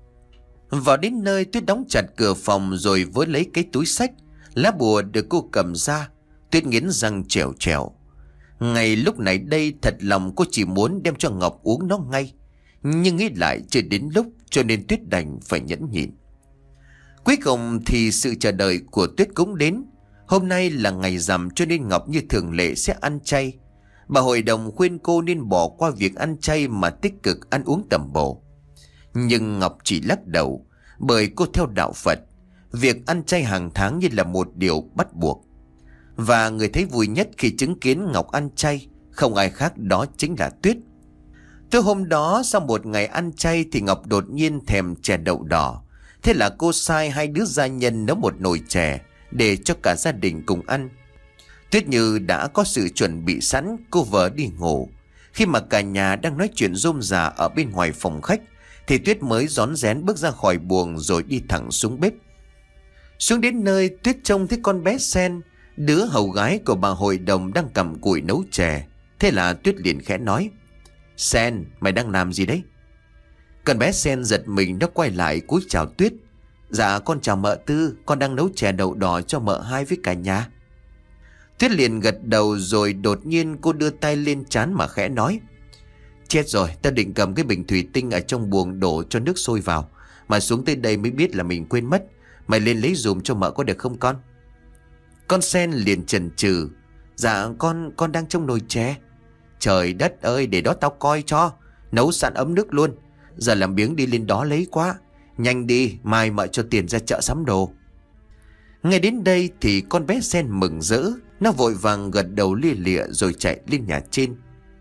Vào đến nơi, Tuyết đóng chặt cửa phòng rồi với lấy cái túi xách. Lá bùa được cô cầm ra, Tuyết nghiến răng trèo trèo. Ngay lúc này đây, thật lòng cô chỉ muốn đem cho Ngọc uống nó ngay, nhưng nghĩ lại chưa đến lúc, cho nên Tuyết đành phải nhẫn nhịn. Cuối cùng thì sự chờ đợi của Tuyết cũng đến. Hôm nay là ngày rằm cho nên Ngọc như thường lệ sẽ ăn chay. Bà hội đồng khuyên cô nên bỏ qua việc ăn chay mà tích cực ăn uống tầm bổ. Nhưng Ngọc chỉ lắc đầu, bởi cô theo đạo Phật, việc ăn chay hàng tháng như là một điều bắt buộc. Và người thấy vui nhất khi chứng kiến Ngọc ăn chay không ai khác đó chính là Tuyết. Tới hôm đó, sau một ngày ăn chay thì Ngọc đột nhiên thèm chè đậu đỏ. Thế là cô sai hai đứa gia nhân nấu một nồi chè để cho cả gia đình cùng ăn. Tuyết như đã có sự chuẩn bị sẵn, cô vợ đi ngủ. Khi mà cả nhà đang nói chuyện rôm rả ở bên ngoài phòng khách thì Tuyết mới rón rén bước ra khỏi buồng rồi đi thẳng xuống bếp. Xuống đến nơi, Tuyết trông thấy con bé Sen, đứa hầu gái của bà hội đồng, đang cầm củi nấu chè. Thế là Tuyết liền khẽ nói: Sen, mày đang làm gì đấy? Con bé Sen giật mình, nó quay lại cúi chào Tuyết. Dạ con chào mợ Tư, con đang nấu chè đậu đỏ cho mợ Hai với cả nhà. Tuyết liền gật đầu rồi đột nhiên cô đưa tay lên trán mà khẽ nói: Chết rồi, ta định cầm cái bình thủy tinh ở trong buồng đổ cho nước sôi vào, mà xuống tới đây mới biết là mình quên mất. Mày lên lấy dùm cho mợ có được không con? Con Sen liền chần chừ: Dạ con, con đang trong nồi chè. Trời đất ơi, để đó tao coi cho. Nấu sẵn ấm nước luôn. Giờ làm biếng đi lên đó lấy quá. Nhanh đi, mai mợ cho tiền ra chợ sắm đồ. Ngay đến đây thì con bé Sen mừng rỡ. Nó vội vàng gật đầu lia lịa rồi chạy lên nhà trên.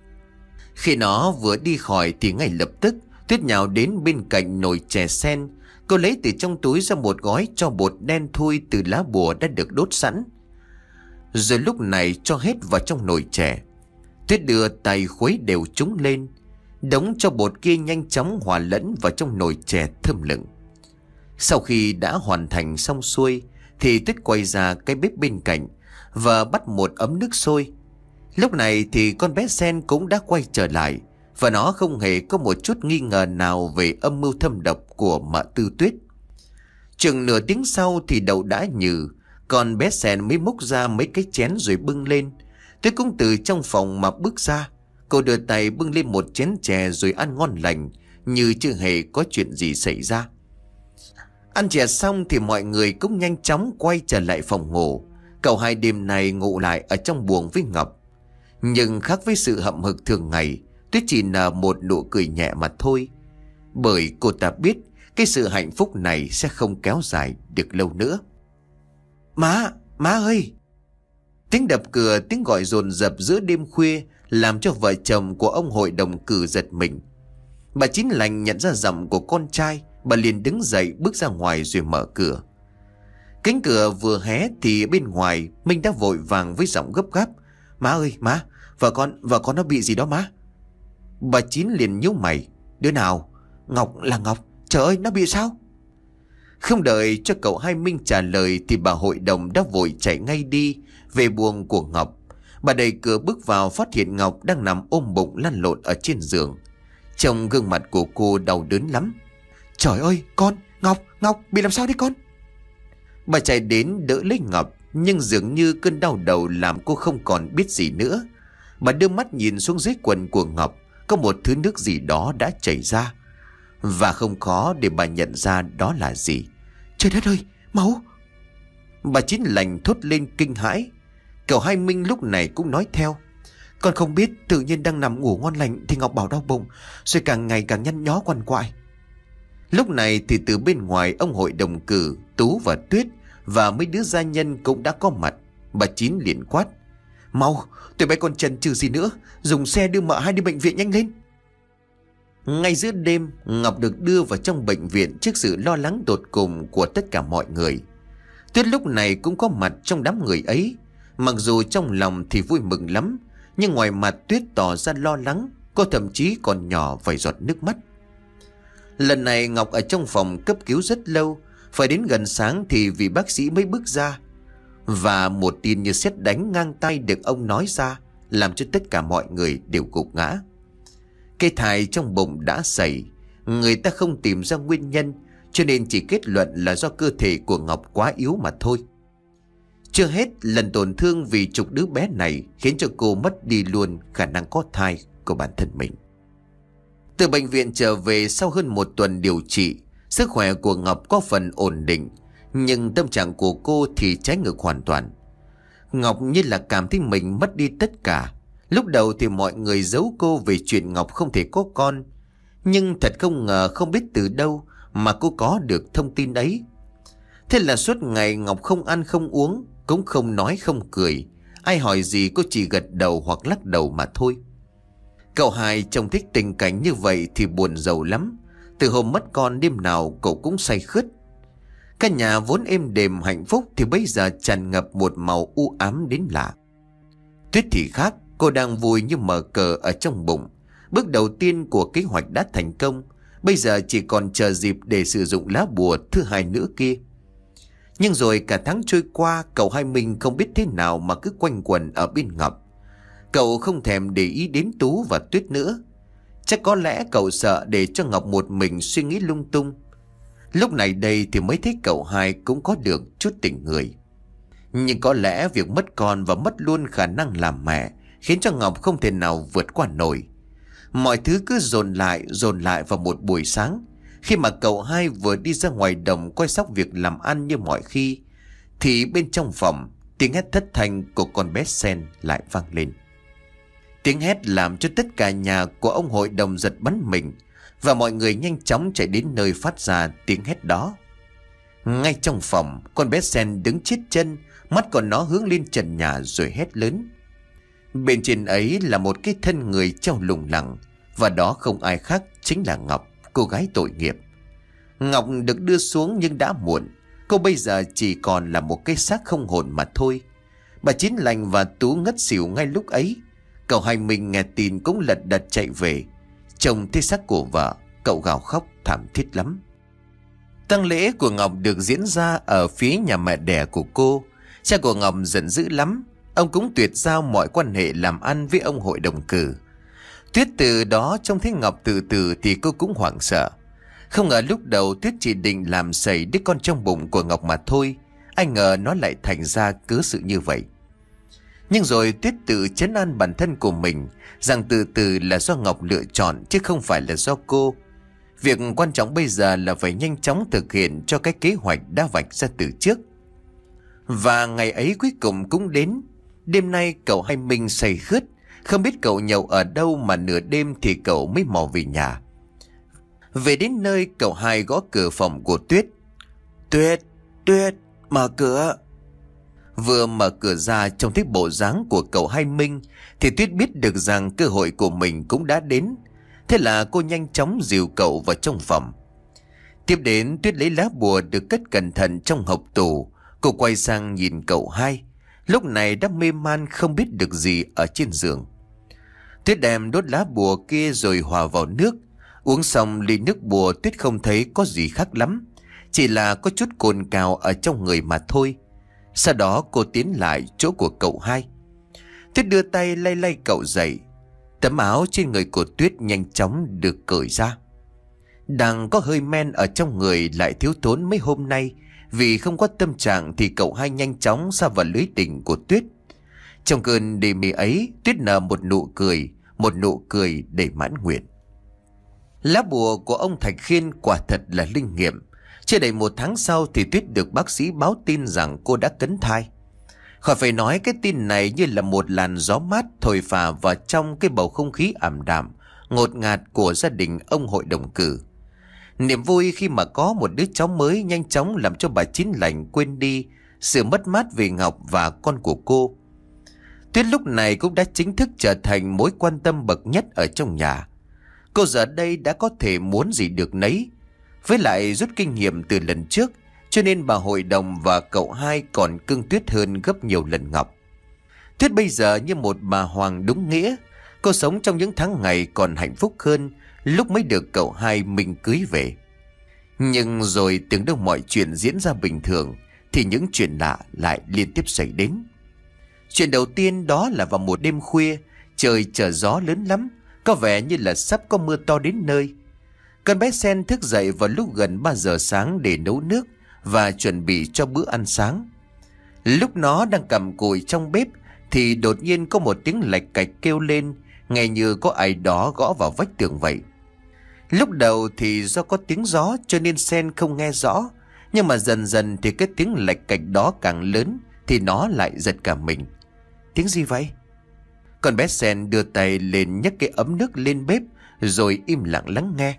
Khi nó vừa đi khỏi thì ngay lập tức Tuyết nhào đến bên cạnh nồi chè Sen. Cô lấy từ trong túi ra một gói tro bột đen thui từ lá bùa đã được đốt sẵn, rồi lúc này cho hết vào trong nồi chè. Tuyết đưa tay khuấy đều chúng lên. Đống tro bột kia nhanh chóng hòa lẫn vào trong nồi chè thơm lừng. Sau khi đã hoàn thành xong xuôi thì Tuyết quay ra cái bếp bên cạnh và bắt một ấm nước sôi. Lúc này thì con bé Sen cũng đã quay trở lại, và nó không hề có một chút nghi ngờ nào về âm mưu thâm độc của mợ Tư Tuyết. Chừng nửa tiếng sau thì đậu đã nhừ, con bé Sen mới múc ra mấy cái chén rồi bưng lên. Tuyết cũng từ trong phòng mà bước ra. Cô đưa tay bưng lên một chén chè rồi ăn ngon lành, như chưa hề có chuyện gì xảy ra. Ăn chè xong thì mọi người cũng nhanh chóng quay trở lại phòng ngủ. Cậu hai đêm này ngủ lại ở trong buồng với Ngọc. Nhưng khác với sự hậm hực thường ngày, Tuyết chỉ nở một nụ cười nhẹ mà thôi. Bởi cô ta biết cái sự hạnh phúc này sẽ không kéo dài được lâu nữa. Má, má ơi! Tiếng đập cửa, tiếng gọi dồn dập giữa đêm khuya làm cho vợ chồng của ông hội đồng cử giật mình. Bà Chín Lành nhận ra giọng của con trai, bà liền đứng dậy bước ra ngoài rồi mở cửa. Cánh cửa vừa hé thì bên ngoài Minh đã vội vàng với giọng gấp gáp: Má ơi má, vợ con, vợ con nó bị gì đó má. Bà Chín liền nhíu mày: Đứa nào? Ngọc, là Ngọc. Trời ơi, nó bị sao? Không đợi cho cậu hai Minh trả lời thì bà hội đồng đã vội chạy ngay đi về buồng của Ngọc. Bà đẩy cửa bước vào, phát hiện Ngọc đang nằm ôm bụng lăn lộn ở trên giường. Trông gương mặt của cô đau đớn lắm. Trời ơi, con, Ngọc, Ngọc, bị làm sao đấy con? Bà chạy đến đỡ lấy Ngọc, nhưng dường như cơn đau đầu làm cô không còn biết gì nữa. Bà đưa mắt nhìn xuống dưới quần của Ngọc, có một thứ nước gì đó đã chảy ra. Và không khó để bà nhận ra đó là gì. Trời đất ơi, máu! Bà Chín Lành thốt lên kinh hãi. Cậu hai Minh lúc này cũng nói theo: Con không biết, tự nhiên đang nằm ngủ ngon lành thì Ngọc bảo đau bụng, rồi càng ngày càng nhăn nhó quằn quại. Lúc này thì từ bên ngoài ông hội đồng cử, Tú và Tuyết và mấy đứa gia nhân cũng đã có mặt. Bà Chín liền quát: Mau, tụi bay còn chần chừ gì nữa, dùng xe đưa mợ Hai đi bệnh viện nhanh lên. Ngay giữa đêm, Ngọc được đưa vào trong bệnh viện trước sự lo lắng tột cùng của tất cả mọi người. Tuyết lúc này cũng có mặt trong đám người ấy. Mặc dù trong lòng thì vui mừng lắm, nhưng ngoài mặt Tuyết tỏ ra lo lắng. Cô thậm chí còn nhỏ vài giọt nước mắt. Lần này Ngọc ở trong phòng cấp cứu rất lâu, phải đến gần sáng thì vị bác sĩ mới bước ra. Và một tin như sét đánh ngang tai được ông nói ra, làm cho tất cả mọi người đều gục ngã. Cây thai trong bụng đã sẩy, người ta không tìm ra nguyên nhân, cho nên chỉ kết luận là do cơ thể của Ngọc quá yếu mà thôi. Chưa hết, lần tổn thương vì trục đứa bé này khiến cho cô mất đi luôn khả năng có thai của bản thân mình. Từ bệnh viện trở về sau hơn một tuần điều trị, sức khỏe của Ngọc có phần ổn định, nhưng tâm trạng của cô thì trái ngược hoàn toàn. Ngọc như là cảm thấy mình mất đi tất cả. Lúc đầu thì mọi người giấu cô về chuyện Ngọc không thể có con, nhưng thật không ngờ không biết từ đâu mà cô có được thông tin ấy. Thế là suốt ngày Ngọc không ăn không uống, cũng không nói không cười. Ai hỏi gì cô chỉ gật đầu hoặc lắc đầu mà thôi. Cậu Hai trông thích tình cảnh như vậy thì buồn rầu lắm. Từ hôm mất con đêm nào cậu cũng say khướt. Căn nhà vốn êm đềm hạnh phúc thì bây giờ tràn ngập một màu u ám đến lạ. Tuyết thì khác, cô đang vui như mở cờ ở trong bụng. Bước đầu tiên của kế hoạch đã thành công, bây giờ chỉ còn chờ dịp để sử dụng lá bùa thứ hai nữa kia. Nhưng rồi cả tháng trôi qua, cậu Hai Minh không biết thế nào mà cứ quanh quẩn ở bên Ngọc. Cậu không thèm để ý đến Tú và Tuyết nữa. Chắc có lẽ cậu sợ để cho Ngọc một mình suy nghĩ lung tung. Lúc này đây thì mới thấy cậu Hai cũng có được chút tình người. Nhưng có lẽ việc mất con và mất luôn khả năng làm mẹ khiến cho Ngọc không thể nào vượt qua nổi. Mọi thứ cứ dồn lại dồn lại vào một buổi sáng. Khi mà cậu Hai vừa đi ra ngoài đồng coi sóc việc làm ăn như mọi khi, thì bên trong phòng tiếng hét thất thanh của con bé Sen lại vang lên. Tiếng hét làm cho tất cả nhà của ông hội đồng giật bắn mình, và mọi người nhanh chóng chạy đến nơi phát ra tiếng hét đó. Ngay trong phòng, con bé Sen đứng chết chân, mắt còn nó hướng lên trần nhà rồi hét lớn. Bên trên ấy là một cái thân người treo lủng lẳng, và đó không ai khác chính là Ngọc, cô gái tội nghiệp. Ngọc được đưa xuống nhưng đã muộn. Cô bây giờ chỉ còn là một cái xác không hồn mà thôi. Bà Chín Lành và Tú ngất xỉu ngay lúc ấy. Cậu Hai Minh nghe tin cũng lật đật chạy về. Trông thấy xác của vợ, cậu gào khóc thảm thiết lắm. Tang lễ của Ngọc được diễn ra ở phía nhà mẹ đẻ của cô. Cha của Ngọc giận dữ lắm. Ông cũng tuyệt giao mọi quan hệ làm ăn với ông hội đồng cử. Tuyết từ đó trông thấy Ngọc từ từ thì cô cũng hoảng sợ. Không ngờ lúc đầu Tuyết chỉ định làm sẩy đứa con trong bụng của Ngọc mà thôi. Ai ngờ nó lại thành ra cớ sự như vậy. Nhưng rồi Tuyết tự trấn an bản thân của mình rằng từ từ là do Ngọc lựa chọn chứ không phải là do cô. Việc quan trọng bây giờ là phải nhanh chóng thực hiện cho cái kế hoạch đã vạch ra từ trước. Và ngày ấy cuối cùng cũng đến. Đêm nay cậu Hai Minh say khướt. Không biết cậu nhậu ở đâu mà nửa đêm thì cậu mới mò về nhà. Về đến nơi, cậu Hai gõ cửa phòng của Tuyết. Tuyết, Tuyết, mở cửa. Vừa mở cửa ra trông thấy bộ dáng của cậu Hai Minh thì Tuyết biết được rằng cơ hội của mình cũng đã đến. Thế là cô nhanh chóng dìu cậu vào trong phòng. Tiếp đến Tuyết lấy lá bùa được cất cẩn thận trong hộc tủ. Cô quay sang nhìn cậu Hai, lúc này đã mê man không biết được gì ở trên giường. Tuyết đem đốt lá bùa kia rồi hòa vào nước. Uống xong ly nước bùa, Tuyết không thấy có gì khác lắm, chỉ là có chút cồn cào ở trong người mà thôi. Sau đó cô tiến lại chỗ của cậu Hai. Tuyết đưa tay lay lay cậu dậy. Tấm áo trên người của Tuyết nhanh chóng được cởi ra. Đang có hơi men ở trong người lại thiếu thốn mấy hôm nay, vì không có tâm trạng thì cậu Hai nhanh chóng sa vào lưới tình của Tuyết. Trong cơn đê mê ấy, Tuyết nở một nụ cười, một nụ cười đầy mãn nguyện. Lá bùa của ông Thạch Khiên quả thật là linh nghiệm. Chưa đầy một tháng sau thì Tuyết được bác sĩ báo tin rằng cô đã cấn thai. Khỏi phải nói, cái tin này như là một làn gió mát thổi phả vào trong cái bầu không khí ảm đạm, ngột ngạt của gia đình ông hội đồng cử. Niềm vui khi mà có một đứa cháu mới nhanh chóng làm cho bà Chín Lành quên đi sự mất mát về Ngọc và con của cô. Tuyết lúc này cũng đã chính thức trở thành mối quan tâm bậc nhất ở trong nhà. Cô giờ đây đã có thể muốn gì được nấy. Với lại rút kinh nghiệm từ lần trước, cho nên bà hội đồng và cậu Hai còn cưng Tuyết hơn gấp nhiều lần Ngọc. Tuyết bây giờ như một bà hoàng đúng nghĩa. Cô sống trong những tháng ngày còn hạnh phúc hơn lúc mới được cậu hai Minh cưới về. Nhưng rồi tưởng đâu mọi chuyện diễn ra bình thường thì những chuyện lạ lại liên tiếp xảy đến. Chuyện đầu tiên đó là vào một đêm khuya, trời trở gió lớn lắm, có vẻ như là sắp có mưa to đến nơi. Con bé Sen thức dậy vào lúc gần ba giờ sáng để nấu nước và chuẩn bị cho bữa ăn sáng. Lúc nó đang cầm cùi trong bếp thì đột nhiên có một tiếng lạch cạch kêu lên, nghe như có ai đó gõ vào vách tường vậy. Lúc đầu thì do có tiếng gió cho nên Sen không nghe rõ, nhưng mà dần dần thì cái tiếng lạch cạch đó càng lớn thì nó lại giật cả mình. Tiếng gì vậy? Con bé Sen đưa tay lên nhấc cái ấm nước lên bếp rồi im lặng lắng nghe.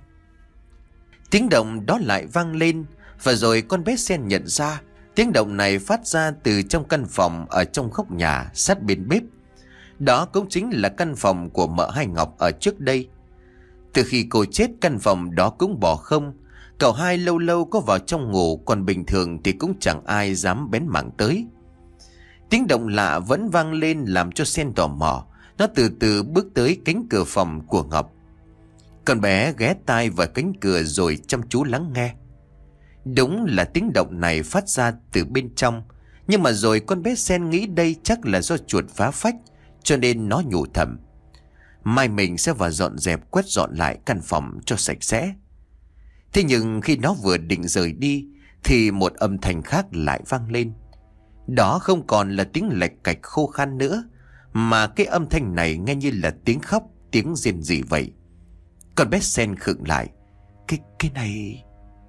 Tiếng động đó lại vang lên, và rồi con bé Sen nhận ra tiếng động này phát ra từ trong căn phòng ở trong góc nhà sát bên bếp. Đó cũng chính là căn phòng của mợ Hai Ngọc ở trước đây. Từ khi cô chết, căn phòng đó cũng bỏ không. Cậu hai lâu lâu có vào trong ngủ, còn bình thường thì cũng chẳng ai dám bén mảng tới. Tiếng động lạ vẫn vang lên làm cho Sen tò mò. Nó từ từ bước tới cánh cửa phòng của Ngọc. Con bé ghé tai vào cánh cửa rồi chăm chú lắng nghe. Đúng là tiếng động này phát ra từ bên trong, nhưng mà rồi con bé Sen nghĩ đây chắc là do chuột phá phách, cho nên nó nhủ thầm: mai mình sẽ vào dọn dẹp quét dọn lại căn phòng cho sạch sẽ. Thế nhưng khi nó vừa định rời đi thì một âm thanh khác lại vang lên. Đó không còn là tiếng lạch cạch khô khan nữa, mà cái âm thanh này nghe như là tiếng khóc, tiếng rên rỉ vậy. Con bé Sen khựng lại. Cái, cái này...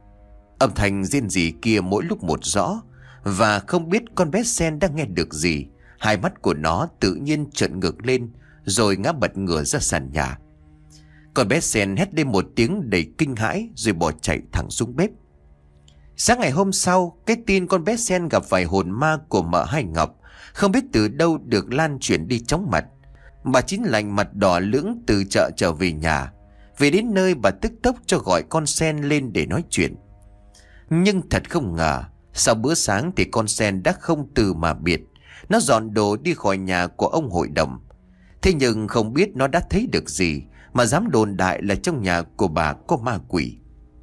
Âm thanh rên rỉ kia mỗi lúc một rõ, và không biết con bé Sen đang nghe được gì. Hai mắt của nó tự nhiên trợn ngược lên rồi ngã bật ngửa ra sàn nhà. Con bé Sen hét lên một tiếng đầy kinh hãi rồi bỏ chạy thẳng xuống bếp. Sáng ngày hôm sau, cái tin con bé Sen gặp phải hồn ma của mợ Hai Ngọc không biết từ đâu được lan truyền đi chóng mặt. Bà Chín Lành mặt đỏ lưỡng từ chợ trở về nhà. Về đến nơi, bà tức tốc cho gọi con Sen lên để nói chuyện. Nhưng thật không ngờ, sau bữa sáng thì con Sen đã không từ mà biệt. Nó dọn đồ đi khỏi nhà của ông hội đồng. Thế nhưng không biết nó đã thấy được gì mà dám đồn đại là trong nhà của bà có ma quỷ.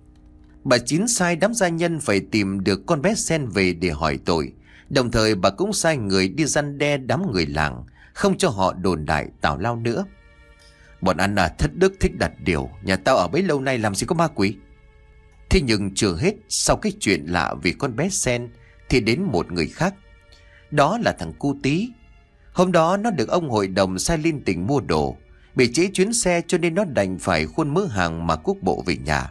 Bà Chín sai đám gia nhân phải tìm được con bé Sen về để hỏi tội. Đồng thời bà cũng sai người đi răn đe đám người làng, không cho họ đồn đại tào lao nữa. Bọn ăn à thất đức thích đặt điều, nhà tao ở bấy lâu nay làm gì có ma quỷ. Thế nhưng chưa hết, sau cái chuyện lạ vì con bé Sen thì đến một người khác. Đó là thằng Cu Tí. Hôm đó nó được ông hội đồng sai lên tỉnh mua đồ, bị trễ chuyến xe cho nên nó đành phải khuôn mớ hàng mà cuốc bộ về nhà.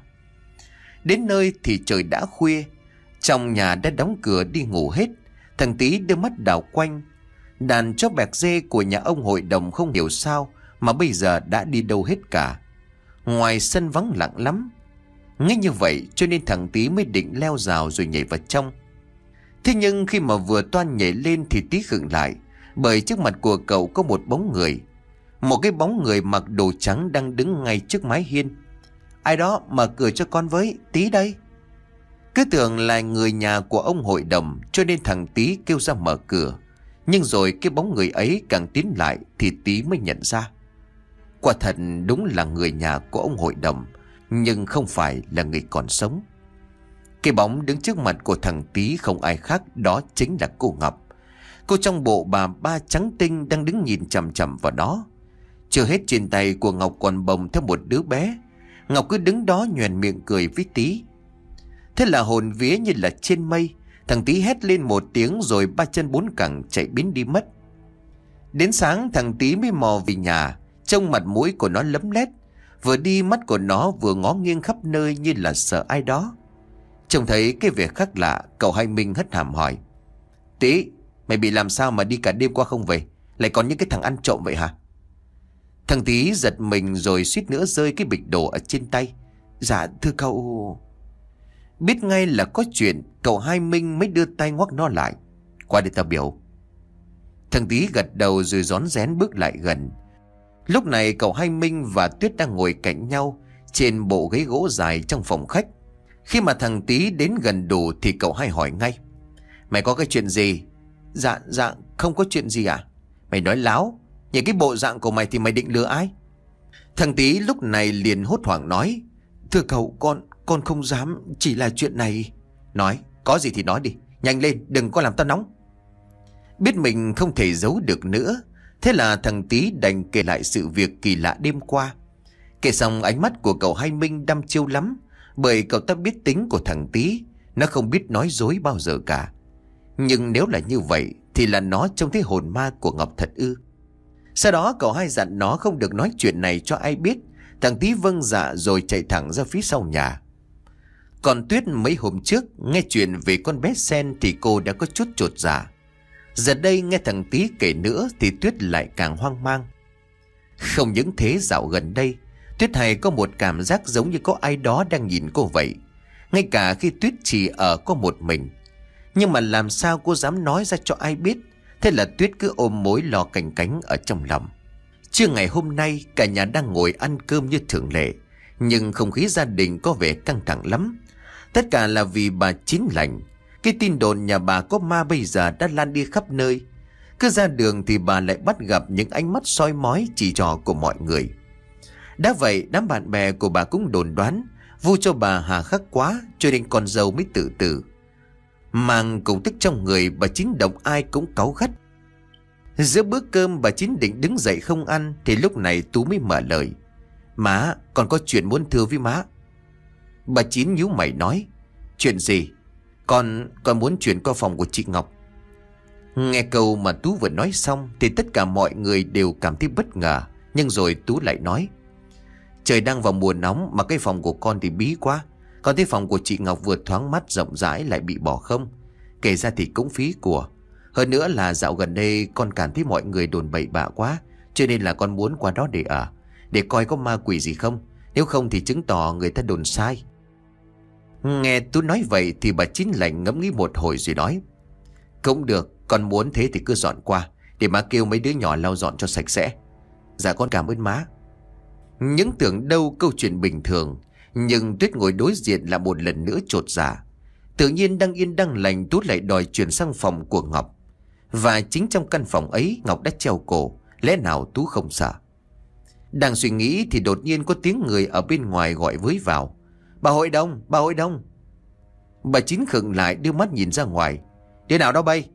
Đến nơi thì trời đã khuya, trong nhà đã đóng cửa đi ngủ hết. Thằng Tí đưa mắt đảo quanh. Đàn chó bẹc dê của nhà ông hội đồng không hiểu sao mà bây giờ đã đi đâu hết cả. Ngoài sân vắng lặng lắm. Ngay như vậy cho nên thằng Tí mới định leo rào rồi nhảy vào trong. Thế nhưng khi mà vừa toan nhảy lên thì Tí khựng lại, bởi trước mặt của cậu có một bóng người. Một cái bóng người mặc đồ trắng đang đứng ngay trước mái hiên. Ai đó mở cửa cho con với, Tí đây. Cứ tưởng là người nhà của ông hội đồng cho nên thằng Tí kêu ra mở cửa. Nhưng rồi cái bóng người ấy càng tiến lại thì Tí mới nhận ra. Quả thật đúng là người nhà của ông hội đồng, nhưng không phải là người còn sống. Cái bóng đứng trước mặt của thằng Tí không ai khác, đó chính là cô Ngọc. Cô trong bộ bà ba trắng tinh đang đứng nhìn chằm chằm vào nó. Chưa hết, trên tay của Ngọc còn bồng theo một đứa bé. Ngọc cứ đứng đó nhoẻn miệng cười với Tí. Thế là hồn vía như là trên mây, thằng Tí hét lên một tiếng rồi ba chân bốn cẳng chạy biến đi mất. Đến sáng thằng Tí mới mò về nhà, trông mặt mũi của nó lấm lét. Vừa đi mắt của nó vừa ngó nghiêng khắp nơi như là sợ ai đó. Trông thấy cái việc khác lạ, cậu Hai Minh hất hàm hỏi: Tí, mày bị làm sao mà đi cả đêm qua không về, lại còn những cái thằng ăn trộm vậy hả? Thằng Tí giật mình rồi suýt nữa rơi cái bịch đồ ở trên tay. Dạ thưa cậu. Biết ngay là có chuyện, cậu Hai Minh mới đưa tay ngoắc nó lại. Qua đây tao biểu. Thằng Tí gật đầu rồi rón rén bước lại gần. Lúc này cậu Hai Minh và Tuyết đang ngồi cạnh nhau trên bộ ghế gỗ dài trong phòng khách. Khi mà thằng Tí đến gần đủ thì cậu Hai hỏi ngay: Mày có cái chuyện gì? Dạ dạ không có chuyện gì à? Mày nói láo. Nhìn cái bộ dạng của mày thì mày định lừa ai? Thằng Tý lúc này liền hốt hoảng nói: Thưa cậu, con con không dám, chỉ là chuyện này. Nói, có gì thì nói đi, nhanh lên, đừng có làm tao nóng. Biết mình không thể giấu được nữa, thế là thằng Tý đành kể lại sự việc kỳ lạ đêm qua. Kể xong ánh mắt của cậu Hai Minh đăm chiêu lắm, bởi cậu ta biết tính của thằng Tý, nó không biết nói dối bao giờ cả. Nhưng nếu là như vậy thì là nó trông thấy hồn ma của Ngọc thật ư? Sau đó cậu Hai dặn nó không được nói chuyện này cho ai biết. Thằng Tý vâng dạ rồi chạy thẳng ra phía sau nhà. Còn Tuyết mấy hôm trước nghe chuyện về con bé Sen thì cô đã có chút chột dạ. Giờ đây nghe thằng Tý kể nữa thì Tuyết lại càng hoang mang. Không những thế, dạo gần đây Tuyết hay có một cảm giác giống như có ai đó đang nhìn cô vậy, ngay cả khi Tuyết chỉ ở có một mình. Nhưng mà làm sao cô dám nói ra cho ai biết? Thế là Tuyết cứ ôm mối lo canh cánh ở trong lòng. Trưa ngày hôm nay cả nhà đang ngồi ăn cơm như thường lệ, nhưng không khí gia đình có vẻ căng thẳng lắm. Tất cả là vì bà Chín Lành. Cái tin đồn nhà bà có ma bây giờ đã lan đi khắp nơi. Cứ ra đường thì bà lại bắt gặp những ánh mắt soi mói chỉ trò của mọi người. Đã vậy đám bạn bè của bà cũng đồn đoán vu cho bà hà khắc quá, cho nên con dâu mới tự tử. Mang cùng tức trong người, bà Chín động ai cũng cáu gắt. Giữa bữa cơm bà Chín định đứng dậy không ăn thì lúc này Tú mới mở lời: Má, con có chuyện muốn thưa với má. Bà Chín nhíu mày nói: Chuyện gì? Con, con muốn chuyển qua phòng của chị Ngọc. Nghe câu mà Tú vừa nói xong thì tất cả mọi người đều cảm thấy bất ngờ. Nhưng rồi Tú lại nói: Trời đang vào mùa nóng mà cái phòng của con thì bí quá. Con thấy phòng của chị Ngọc vừa thoáng mát rộng rãi lại bị bỏ không. Kể ra thì cũng phí của. Hơn nữa là dạo gần đây con cảm thấy mọi người đồn bậy bạ quá, cho nên là con muốn qua đó để ở, để coi có ma quỷ gì không. Nếu không thì chứng tỏ người ta đồn sai. Nghe Tú nói vậy thì bà Chín Lành ngẫm nghĩ một hồi rồi nói: Cũng được, con muốn thế thì cứ dọn qua, để má kêu mấy đứa nhỏ lau dọn cho sạch sẽ. Dạ con cảm ơn má. Những tưởng đâu câu chuyện bình thường, nhưng Tuyết ngồi đối diện là một lần nữa chột dạ. Tự nhiên đang yên đang lành Tú lại đòi chuyển sang phòng của Ngọc. Và chính trong căn phòng ấy Ngọc đã treo cổ, lẽ nào Tú không sợ? Đang suy nghĩ thì đột nhiên có tiếng người ở bên ngoài gọi với vào: Bà hội đồng, bà hội đồng. Bà Chín khựng lại đưa mắt nhìn ra ngoài: Đứa nào đó bay?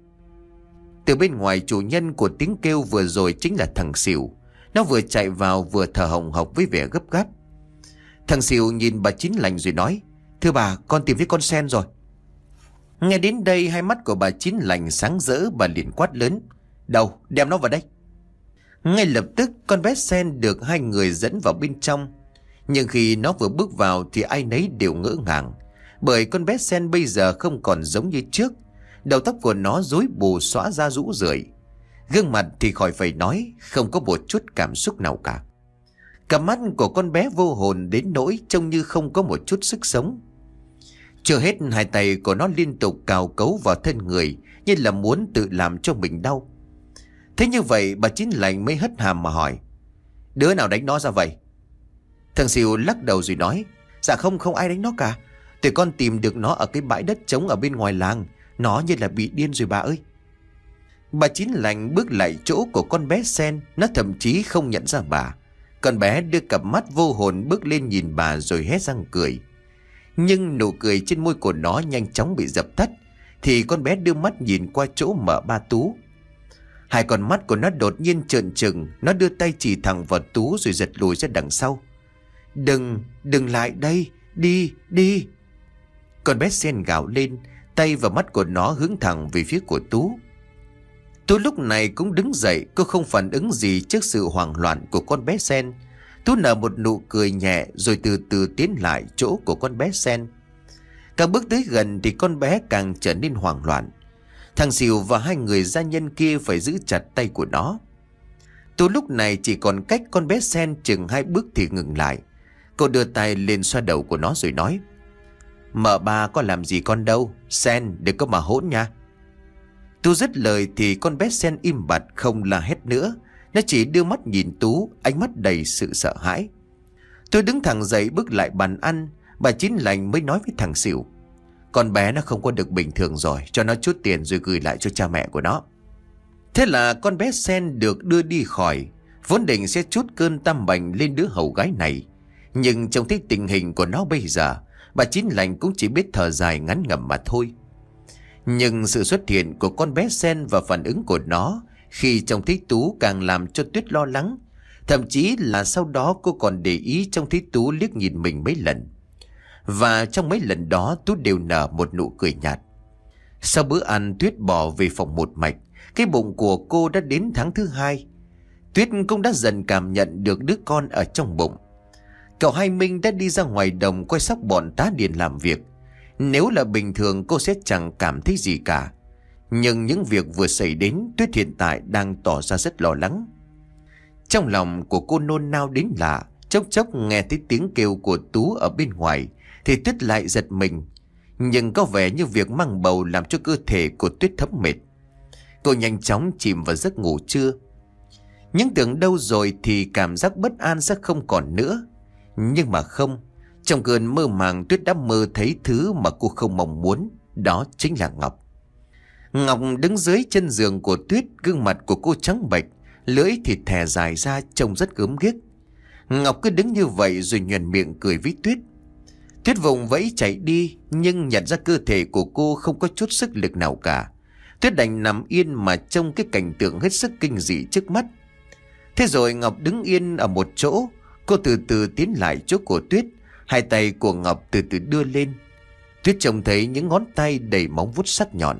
Từ bên ngoài chủ nhân của tiếng kêu vừa rồi chính là thằng Xỉu. Nó vừa chạy vào vừa thở hồng hộc với vẻ gấp gáp. Thằng Xỉu nhìn bà Chín Lành rồi nói: Thưa bà, con tìm thấy con Sen rồi. Nghe đến đây hai mắt của bà Chín Lành sáng rỡ, bà liền quát lớn: Đâu, đem nó vào đây. Ngay lập tức con bé Sen được hai người dẫn vào bên trong. Nhưng khi nó vừa bước vào thì ai nấy đều ngỡ ngàng, bởi con bé Sen bây giờ không còn giống như trước. Đầu tóc của nó rối bù xõa ra rũ rượi, gương mặt thì khỏi phải nói, không có một chút cảm xúc nào cả. Cặp mắt của con bé vô hồn đến nỗi trông như không có một chút sức sống. Chưa hết, hai tay của nó liên tục cào cấu vào thân người, như là muốn tự làm cho mình đau. Thế như vậy bà Chín Lành mới hất hàm mà hỏi: Đứa nào đánh nó ra vậy? Thằng Xỉu lắc đầu rồi nói: Dạ không, không ai đánh nó cả. Tụi con tìm được nó ở cái bãi đất trống ở bên ngoài làng. Nó như là bị điên rồi bà ơi. Bà Chín Lành bước lại chỗ của con bé Sen. Nó thậm chí không nhận ra bà. Con bé đưa cặp mắt vô hồn bước lên nhìn bà rồi hé răng cười. Nhưng nụ cười trên môi của nó nhanh chóng bị dập tắt. Thì con bé đưa mắt nhìn qua chỗ mợ ba Tú. Hai con mắt của nó đột nhiên trợn trừng. Nó đưa tay chỉ thẳng vào Tú rồi giật lùi ra đằng sau. Đừng, đừng lại đây, đi, đi. Con bé Sen gào lên, tay và mắt của nó hướng thẳng về phía của Tú. Tú lúc này cũng đứng dậy, cô không phản ứng gì trước sự hoảng loạn của con bé Sen. Tú nở một nụ cười nhẹ rồi từ từ tiến lại chỗ của con bé Sen. Càng bước tới gần thì con bé càng trở nên hoảng loạn. Thằng Xỉu và hai người gia nhân kia phải giữ chặt tay của nó. Tú lúc này chỉ còn cách con bé Sen chừng hai bước thì ngừng lại. Cô đưa tay lên xoa đầu của nó rồi nói: Mợ ba có làm gì con đâu, Sen đừng có mà hỗn nha. Tú dứt lời thì con bé Sen im bặt không la hét nữa. Nó chỉ đưa mắt nhìn Tú, ánh mắt đầy sự sợ hãi. Tôi đứng thẳng dậy bước lại bàn ăn. Bà Chín Lành mới nói với thằng Xỉu: Con bé nó không có được bình thường rồi, cho nó chút tiền rồi gửi lại cho cha mẹ của nó. Thế là con bé Sen được đưa đi khỏi. Vốn định sẽ trút cơn tam bành lên đứa hầu gái này, nhưng trông thấy tình hình của nó bây giờ, bà Chín Lành cũng chỉ biết thở dài ngắn ngẩm mà thôi. Nhưng sự xuất hiện của con bé Sen và phản ứng của nó khi trông thấy Tú càng làm cho Tuyết lo lắng. Thậm chí là sau đó cô còn để ý trông thấy Tú liếc nhìn mình mấy lần. Và trong mấy lần đó Tú đều nở một nụ cười nhạt. Sau bữa ăn, Tuyết bỏ về phòng một mạch. Cái bụng của cô đã đến tháng thứ hai. Tuyết cũng đã dần cảm nhận được đứa con ở trong bụng. Cậu Hai Minh đã đi ra ngoài đồng coi sóc bọn tá điền làm việc. Nếu là bình thường cô sẽ chẳng cảm thấy gì cả. Nhưng những việc vừa xảy đến, Tuyết hiện tại đang tỏ ra rất lo lắng. Trong lòng của cô nôn nao đến lạ. Chốc chốc nghe thấy tiếng kêu của Tú ở bên ngoài thì Tuyết lại giật mình. Nhưng có vẻ như việc mang bầu làm cho cơ thể của Tuyết thấm mệt. Cô nhanh chóng chìm vào giấc ngủ trưa. Nhưng tưởng đâu rồi thì cảm giác bất an sẽ không còn nữa. Nhưng mà không. Trong cơn mơ màng, Tuyết đã mơ thấy thứ mà cô không mong muốn. Đó chính là Ngọc. Ngọc đứng dưới chân giường của Tuyết. Gương mặt của cô trắng bệch, lưỡi thì thè dài ra, trông rất gớm ghiếc. Ngọc cứ đứng như vậy rồi nhoẻn miệng cười với Tuyết. Tuyết vùng vẫy chạy đi, nhưng nhận ra cơ thể của cô không có chút sức lực nào cả. Tuyết đành nằm yên mà trông cái cảnh tượng hết sức kinh dị trước mắt. Thế rồi Ngọc đứng yên ở một chỗ. Cô từ từ tiến lại chỗ của Tuyết. Hai tay của Ngọc từ từ đưa lên. Tuyết trông thấy những ngón tay đầy móng vuốt sắc nhọn.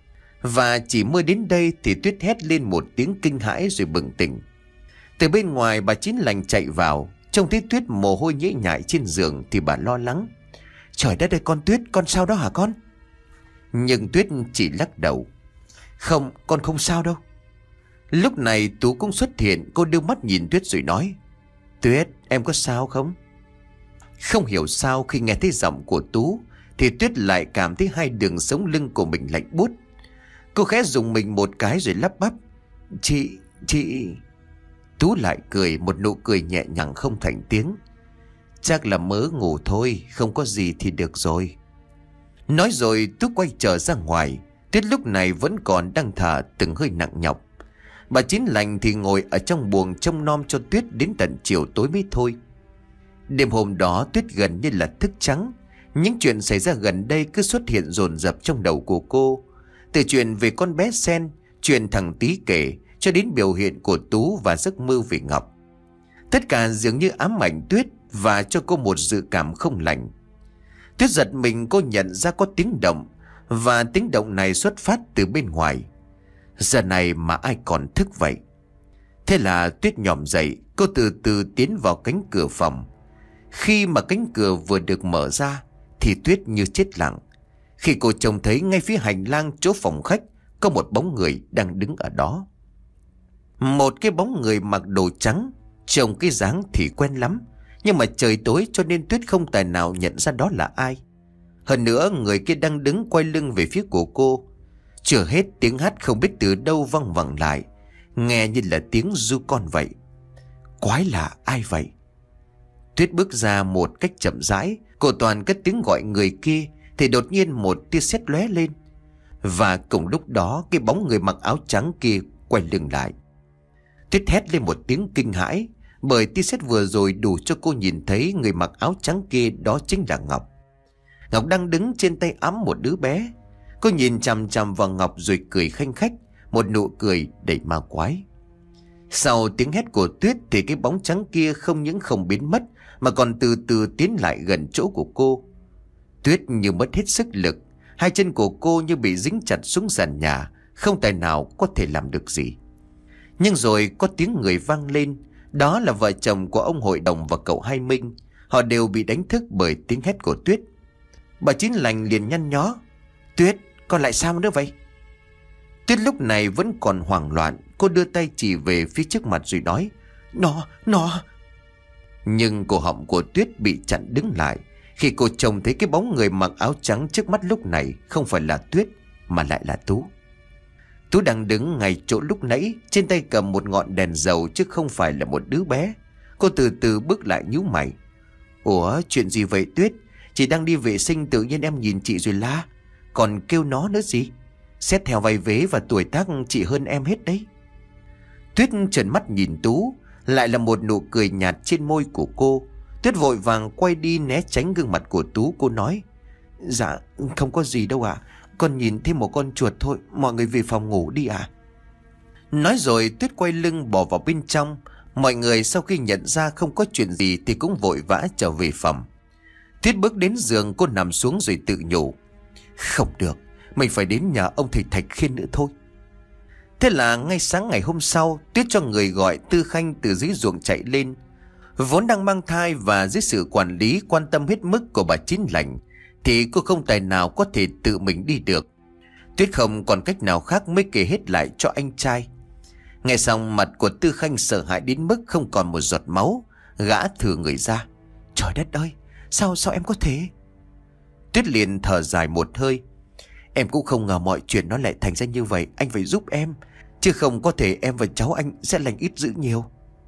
Và chỉ mới đến đây thì Tuyết hét lên một tiếng kinh hãi rồi bừng tỉnh. Từ bên ngoài bà Chín Lành chạy vào. Trông thấy Tuyết mồ hôi nhễ nhại trên giường thì bà lo lắng. Trời đất ơi con Tuyết, con sao đó hả con? Nhưng Tuyết chỉ lắc đầu. Không, con không sao đâu. Lúc này Tú cũng xuất hiện. Cô đưa mắt nhìn Tuyết rồi nói. Tuyết, em có sao không? Không hiểu sao khi nghe thấy giọng của Tú thì Tuyết lại cảm thấy hai đường sống lưng của mình lạnh buốt. Cô khẽ dùng mình một cái rồi lắp bắp. Chị, chị... Tú lại cười một nụ cười nhẹ nhàng không thành tiếng. Chắc là mớ ngủ thôi, không có gì thì được rồi. Nói rồi Tú quay trở ra ngoài. Tuyết lúc này vẫn còn đang thở từng hơi nặng nhọc. Bà Chín Lành thì ngồi ở trong buồng trông nom cho Tuyết đến tận chiều tối mới thôi. Đêm hôm đó Tuyết gần như là thức trắng. Những chuyện xảy ra gần đây cứ xuất hiện dồn dập trong đầu của cô. Từ chuyện về con bé Sen, chuyện thằng Tý kể, cho đến biểu hiện của Tú và giấc mơ về Ngọc. Tất cả dường như ám ảnh Tuyết và cho cô một dự cảm không lành. Tuyết giật mình, cô nhận ra có tiếng động. Và tiếng động này xuất phát từ bên ngoài. Giờ này mà ai còn thức vậy? Thế là Tuyết nhòm dậy. Cô từ từ tiến vào cánh cửa phòng. Khi mà cánh cửa vừa được mở ra thì Tuyết như chết lặng. Khi cô trông thấy ngay phía hành lang chỗ phòng khách có một bóng người đang đứng ở đó. Một cái bóng người mặc đồ trắng. Trông cái dáng thì quen lắm. Nhưng mà trời tối cho nên Tuyết không tài nào nhận ra đó là ai. Hơn nữa người kia đang đứng quay lưng về phía của cô. Chưa hết tiếng hát không biết từ đâu văng vẳng lại, nghe như là tiếng ru con vậy. Quái lạ, ai vậy? Tuyết bước ra một cách chậm rãi. Cô toàn cất tiếng gọi người kia thì đột nhiên một tia sét lóe lên. Và cùng lúc đó cái bóng người mặc áo trắng kia quay lưng lại. Tuyết hét lên một tiếng kinh hãi, bởi tia sét vừa rồi đủ cho cô nhìn thấy người mặc áo trắng kia đó chính là Ngọc. Ngọc đang đứng trên tay ẵm một đứa bé. Cô nhìn chằm chằm vào Ngọc rồi cười khanh khách, một nụ cười đầy ma quái. Sau tiếng hét của Tuyết thì cái bóng trắng kia không những không biến mất mà còn từ từ tiến lại gần chỗ của cô. Tuyết như mất hết sức lực, hai chân của cô như bị dính chặt xuống sàn nhà, không tài nào có thể làm được gì. Nhưng rồi có tiếng người vang lên. Đó là vợ chồng của ông hội đồng và cậu Hai Minh. Họ đều bị đánh thức bởi tiếng hét của Tuyết. Bà Chín Lành liền nhăn nhó. Tuyết, con lại sao nữa vậy? Tuyết lúc này vẫn còn hoảng loạn. Cô đưa tay chỉ về phía trước mặt rồi nói. Nó, nó. Nhưng cổ họng của Tuyết bị chặn đứng lại khi cô trông thấy cái bóng người mặc áo trắng trước mắt lúc này không phải là Tuyết mà lại là Tú. Tú đang đứng ngay chỗ lúc nãy, trên tay cầm một ngọn đèn dầu chứ không phải là một đứa bé. Cô từ từ bước lại nhíu mày. Ủa, chuyện gì vậy Tuyết? Chị đang đi vệ sinh tự nhiên em nhìn chị rồi la, còn kêu nó nữa gì? Xét theo vai vế và tuổi tác chị hơn em hết đấy. Tuyết trợn mắt nhìn Tú, lại là một nụ cười nhạt trên môi của cô. Tuyết vội vàng quay đi né tránh gương mặt của Tú. Cô nói: Dạ không có gì đâu ạ, con nhìn thấy một con chuột thôi, mọi người về phòng ngủ đi ạ. Nói rồi Tuyết quay lưng bỏ vào bên trong. Mọi người sau khi nhận ra không có chuyện gì thì cũng vội vã trở về phòng. Tuyết bước đến giường, cô nằm xuống rồi tự nhủ: Không được, mình phải đến nhà ông thầy Thạch Khiên nữa thôi. Thế là ngay sáng ngày hôm sau, Tuyết cho người gọi Tư Khanh từ dưới ruộng chạy lên. Vốn đang mang thai và dưới sự quản lý quan tâm hết mức của bà Chín Lành thì cô không tài nào có thể tự mình đi được. Tuyết không còn cách nào khác mới kể hết lại cho anh trai. Nghe xong mặt của Tư Khanh sợ hãi đến mức không còn một giọt máu. Gã thử người ra: Trời đất ơi, sao sao em có thể? Tuyết liền thở dài một hơi: Em cũng không ngờ mọi chuyện nó lại thành ra như vậy. Anh phải giúp em, chứ không có thể em và cháu anh sẽ lành ít dữ nhiều.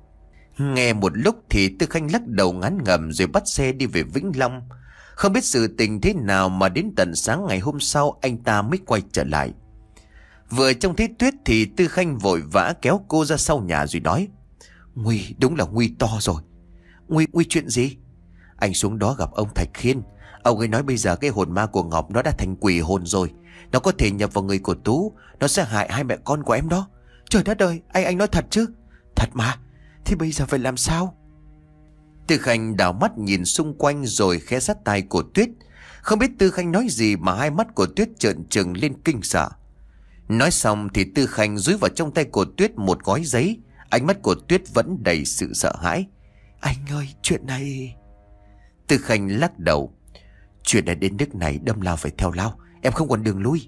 Nghe một lúc thì Tư Khanh lắc đầu ngán ngẩm rồi bắt xe đi về Vĩnh Long. Không biết sự tình thế nào mà đến tận sáng ngày hôm sau anh ta mới quay trở lại. Vừa trông thấy Tuyết thì Tư Khanh vội vã kéo cô ra sau nhà rồi nói: Nguy, đúng là nguy to rồi. Nguy, nguy chuyện gì? Anh xuống đó gặp ông Thạch Khiên. Ông ấy nói bây giờ cái hồn ma của Ngọc nó đã thành quỷ hồn rồi. Nó có thể nhập vào người của Tú. Nó sẽ hại hai mẹ con của em đó. Trời đất ơi, anh anh nói thật chứ? Thật mà. Thì bây giờ phải làm sao? Tư Khanh đảo mắt nhìn xung quanh rồi khẽ sát tai của Tuyết. Không biết Tư Khanh nói gì mà hai mắt của Tuyết trợn trừng lên kinh sợ. Nói xong thì Tư Khanh dúi vào trong tay của Tuyết một gói giấy. Ánh mắt của Tuyết vẫn đầy sự sợ hãi. Anh ơi, chuyện này... Tư Khanh lắc đầu: Chuyện này đến nước này đâm lao phải theo lao, em không còn đường lui.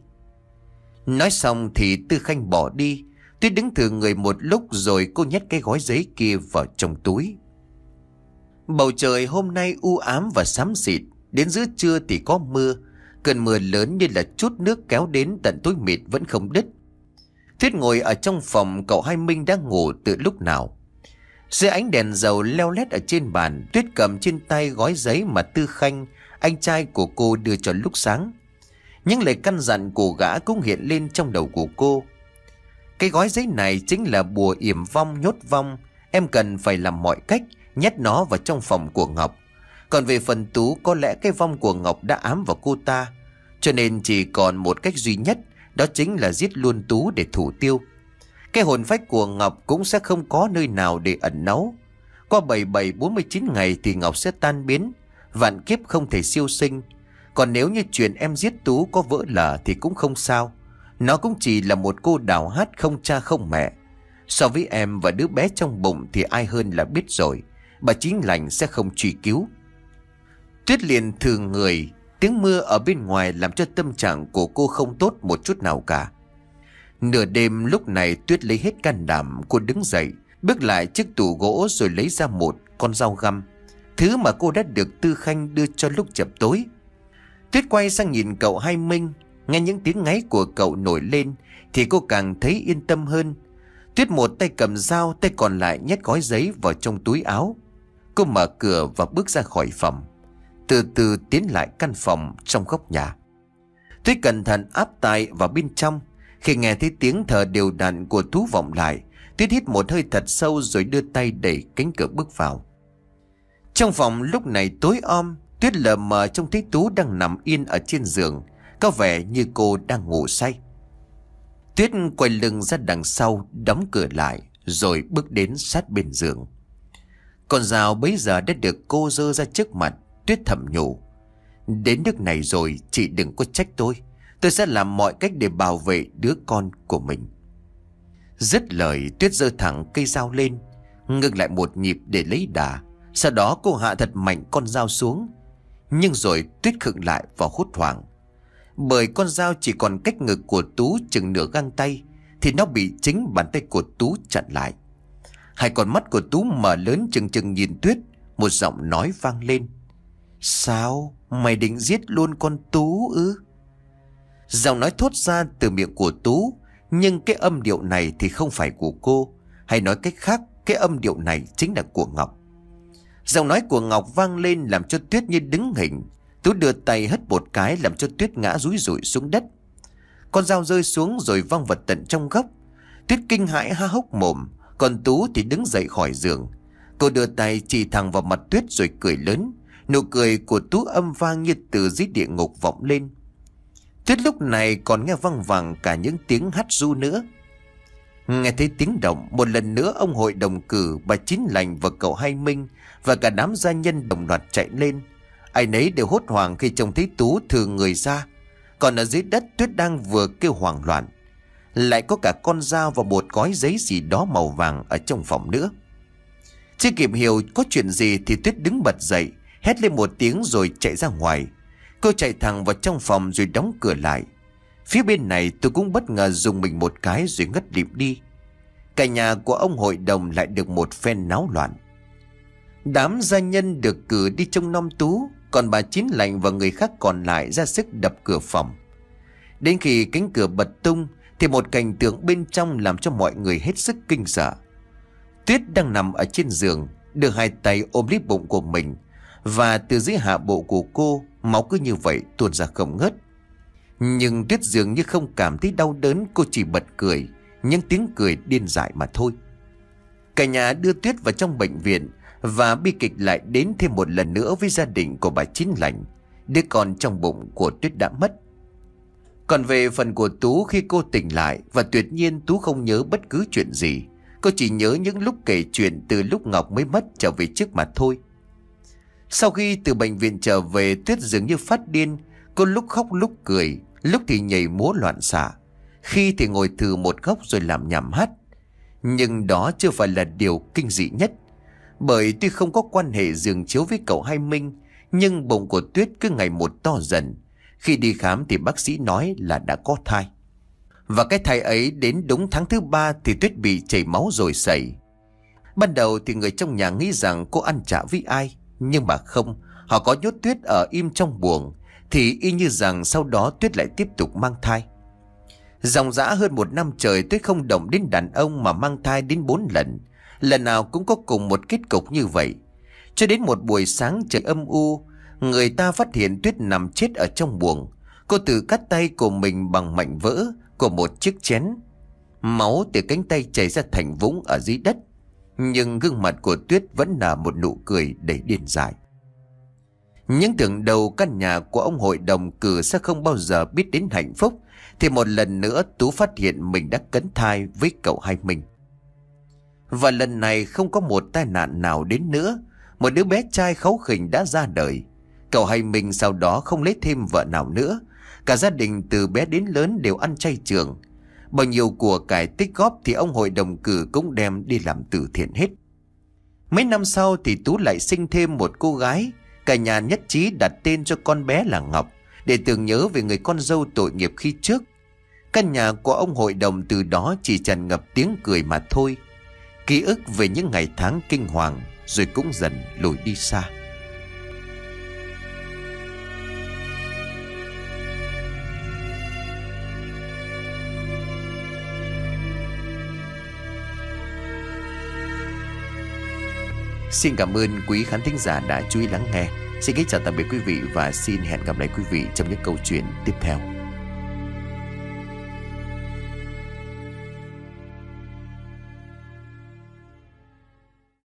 Nói xong thì Tư Khanh bỏ đi. Tuyết đứng thử người một lúc rồi cô nhét cái gói giấy kia vào trong túi. Bầu trời hôm nay u ám và xám xịt. Đến giữa trưa thì có mưa. Cơn mưa lớn như là chút nước kéo đến tận tối mịt vẫn không đứt. Tuyết ngồi ở trong phòng cậu Hai Minh đang ngủ từ lúc nào. Dưới ánh đèn dầu leo lét ở trên bàn, Tuyết cầm trên tay gói giấy mà Tư Khanh, anh trai của cô, đưa cho lúc sáng. Những lời căn dặn của gã cũng hiện lên trong đầu của cô. Cái gói giấy này chính là bùa yểm vong nhốt vong. Em cần phải làm mọi cách nhét nó vào trong phòng của Ngọc. Còn về phần Tú, có lẽ cái vong của Ngọc đã ám vào cô ta, cho nên chỉ còn một cách duy nhất, đó chính là giết luôn Tú để thủ tiêu. Cái hồn phách của Ngọc cũng sẽ không có nơi nào để ẩn náu. Qua bảy bảy bốn mươi chín ngày thì Ngọc sẽ tan biến, vạn kiếp không thể siêu sinh. Còn nếu như chuyện em giết Tú có vỡ lở thì cũng không sao. Nó cũng chỉ là một cô đào hát không cha không mẹ. So với em và đứa bé trong bụng thì ai hơn là biết rồi. Bà Chín Lành sẽ không truy cứu. Tuyết liền thừ người. Tiếng mưa ở bên ngoài làm cho tâm trạng của cô không tốt một chút nào cả. Nửa đêm lúc này Tuyết lấy hết can đảm. Cô đứng dậy, bước lại chiếc tủ gỗ rồi lấy ra một con dao găm, thứ mà cô đã được Tư Khanh đưa cho lúc chập tối. Tuyết quay sang nhìn cậu Hai Minh. Nghe những tiếng ngáy của cậu nổi lên thì cô càng thấy yên tâm hơn. Tuyết một tay cầm dao, tay còn lại nhét gói giấy vào trong túi áo. Cô mở cửa và bước ra khỏi phòng, từ từ tiến lại căn phòng trong góc nhà. Tuyết cẩn thận áp tai vào bên trong. Khi nghe thấy tiếng thở đều đặn của Tú vọng lại, Tuyết hít một hơi thật sâu rồi đưa tay đẩy cánh cửa bước vào. Trong phòng lúc này tối om. Tuyết lờ mờ trông thấy Tú đang nằm yên ở trên giường, có vẻ như cô đang ngủ say. Tuyết quay lưng ra đằng sau, đóng cửa lại rồi bước đến sát bên giường. Con dao bấy giờ đã được cô giơ ra trước mặt. Tuyết thầm nhủ: Đến nước này rồi, chị đừng có trách tôi. Tôi sẽ làm mọi cách để bảo vệ đứa con của mình. Dứt lời, Tuyết giơ thẳng cây dao lên, ngừng lại một nhịp để lấy đà. Sau đó cô hạ thật mạnh con dao xuống. Nhưng rồi Tuyết khựng lại và hốt hoảng, bởi con dao chỉ còn cách ngực của Tú chừng nửa găng tay thì nó bị chính bàn tay của Tú chặn lại. Hai con mắt của Tú mở lớn trừng trừng nhìn Tuyết. Một giọng nói vang lên: Sao? Mày định giết luôn con Tú ư? Giọng nói thốt ra từ miệng của Tú, nhưng cái âm điệu này thì không phải của cô. Hay nói cách khác, cái âm điệu này chính là của Ngọc. Giọng nói của Ngọc vang lên làm cho Tuyết như đứng hình. Tú đưa tay hất một cái làm cho Tuyết ngã rúi rủi xuống đất. Con dao rơi xuống rồi văng vật tận trong góc. Tuyết kinh hãi há hốc mồm, còn Tú thì đứng dậy khỏi giường. Cô đưa tay chỉ thẳng vào mặt Tuyết rồi cười lớn. Nụ cười của Tú âm vang như từ dưới địa ngục vọng lên. Tuyết lúc này còn nghe văng vẳng cả những tiếng hát ru nữa. Nghe thấy tiếng động, một lần nữa ông hội đồng cử, bà Chín Lành và cậu Hai Minh và cả đám gia nhân đồng loạt chạy lên. Ai nấy đều hốt hoảng khi trông thấy Tú thừ người ra. Còn ở dưới đất, Tuyết đang vừa kêu hoảng loạn. Lại có cả con dao và một gói giấy gì đó màu vàng ở trong phòng nữa. Chưa kịp hiểu có chuyện gì thì Tuyết đứng bật dậy, hét lên một tiếng rồi chạy ra ngoài. Cô chạy thẳng vào trong phòng rồi đóng cửa lại. Phía bên này tôi cũng bất ngờ dùng mình một cái rồi ngất lịm đi. Cả nhà của ông hội đồng lại được một phen náo loạn. Đám gia nhân được cử đi trông nom Tú, còn bà Chín Lành và người khác còn lại ra sức đập cửa phòng. Đến khi cánh cửa bật tung thì một cảnh tượng bên trong làm cho mọi người hết sức kinh sợ. Tuyết đang nằm ở trên giường, đưa hai tay ôm lấy bụng của mình, và từ dưới hạ bộ của cô, máu cứ như vậy tuôn ra không ngớt. Nhưng Tuyết dường như không cảm thấy đau đớn, cô chỉ bật cười, những tiếng cười điên dại mà thôi. Cả nhà đưa Tuyết vào trong bệnh viện, và bi kịch lại đến thêm một lần nữa với gia đình của bà Chín Lành. Đứa con trong bụng của Tuyết đã mất. Còn về phần của Tú, khi cô tỉnh lại, và tuyệt nhiên Tú không nhớ bất cứ chuyện gì. Cô chỉ nhớ những lúc kể chuyện từ lúc Ngọc mới mất trở về trước mà thôi. Sau khi từ bệnh viện trở về, Tuyết dường như phát điên. Cô lúc khóc lúc cười, lúc thì nhảy múa loạn xạ, khi thì ngồi thừ một góc rồi làm nhảm hát. Nhưng đó chưa phải là điều kinh dị nhất. Bởi tuy không có quan hệ giường chiếu với cậu Hai Minh, nhưng bụng của Tuyết cứ ngày một to dần. Khi đi khám thì bác sĩ nói là đã có thai. Và cái thai ấy đến đúng tháng thứ ba thì Tuyết bị chảy máu rồi sẩy. Ban đầu thì người trong nhà nghĩ rằng cô ăn chạ với ai, nhưng mà không. Họ có nhốt Tuyết ở im trong buồng, thì y như rằng sau đó Tuyết lại tiếp tục mang thai. Dòng dã hơn một năm trời, Tuyết không động đến đàn ông mà mang thai đến bốn lần. Lần nào cũng có cùng một kết cục như vậy. Cho đến một buổi sáng trời âm u, người ta phát hiện Tuyết nằm chết ở trong buồng. Cô tự cắt tay của mình bằng mảnh vỡ của một chiếc chén. Máu từ cánh tay chảy ra thành vũng ở dưới đất. Nhưng gương mặt của Tuyết vẫn là một nụ cười đầy điên dại. Những tưởng đầu căn nhà của ông hội đồng cử sẽ không bao giờ biết đến hạnh phúc, thì một lần nữa Tú phát hiện mình đã cấn thai với cậu Hai Minh. Và lần này không có một tai nạn nào đến nữa. Một đứa bé trai kháu khỉnh đã ra đời. Cậu Hai Minh sau đó không lấy thêm vợ nào nữa. Cả gia đình từ bé đến lớn đều ăn chay trường. Bao nhiêu của cải tích góp thì ông hội đồng cử cũng đem đi làm từ thiện hết. Mấy năm sau thì Tú lại sinh thêm một cô gái. Cả nhà nhất trí đặt tên cho con bé là Ngọc, để tưởng nhớ về người con dâu tội nghiệp khi trước. Căn nhà của ông hội đồng từ đó chỉ tràn ngập tiếng cười mà thôi. Ký ức về những ngày tháng kinh hoàng rồi cũng dần lùi đi xa. Xin cảm ơn quý khán thính giả đã chú ý lắng nghe. Xin kính chào tạm biệt quý vị và xin hẹn gặp lại quý vị trong những câu chuyện tiếp theo.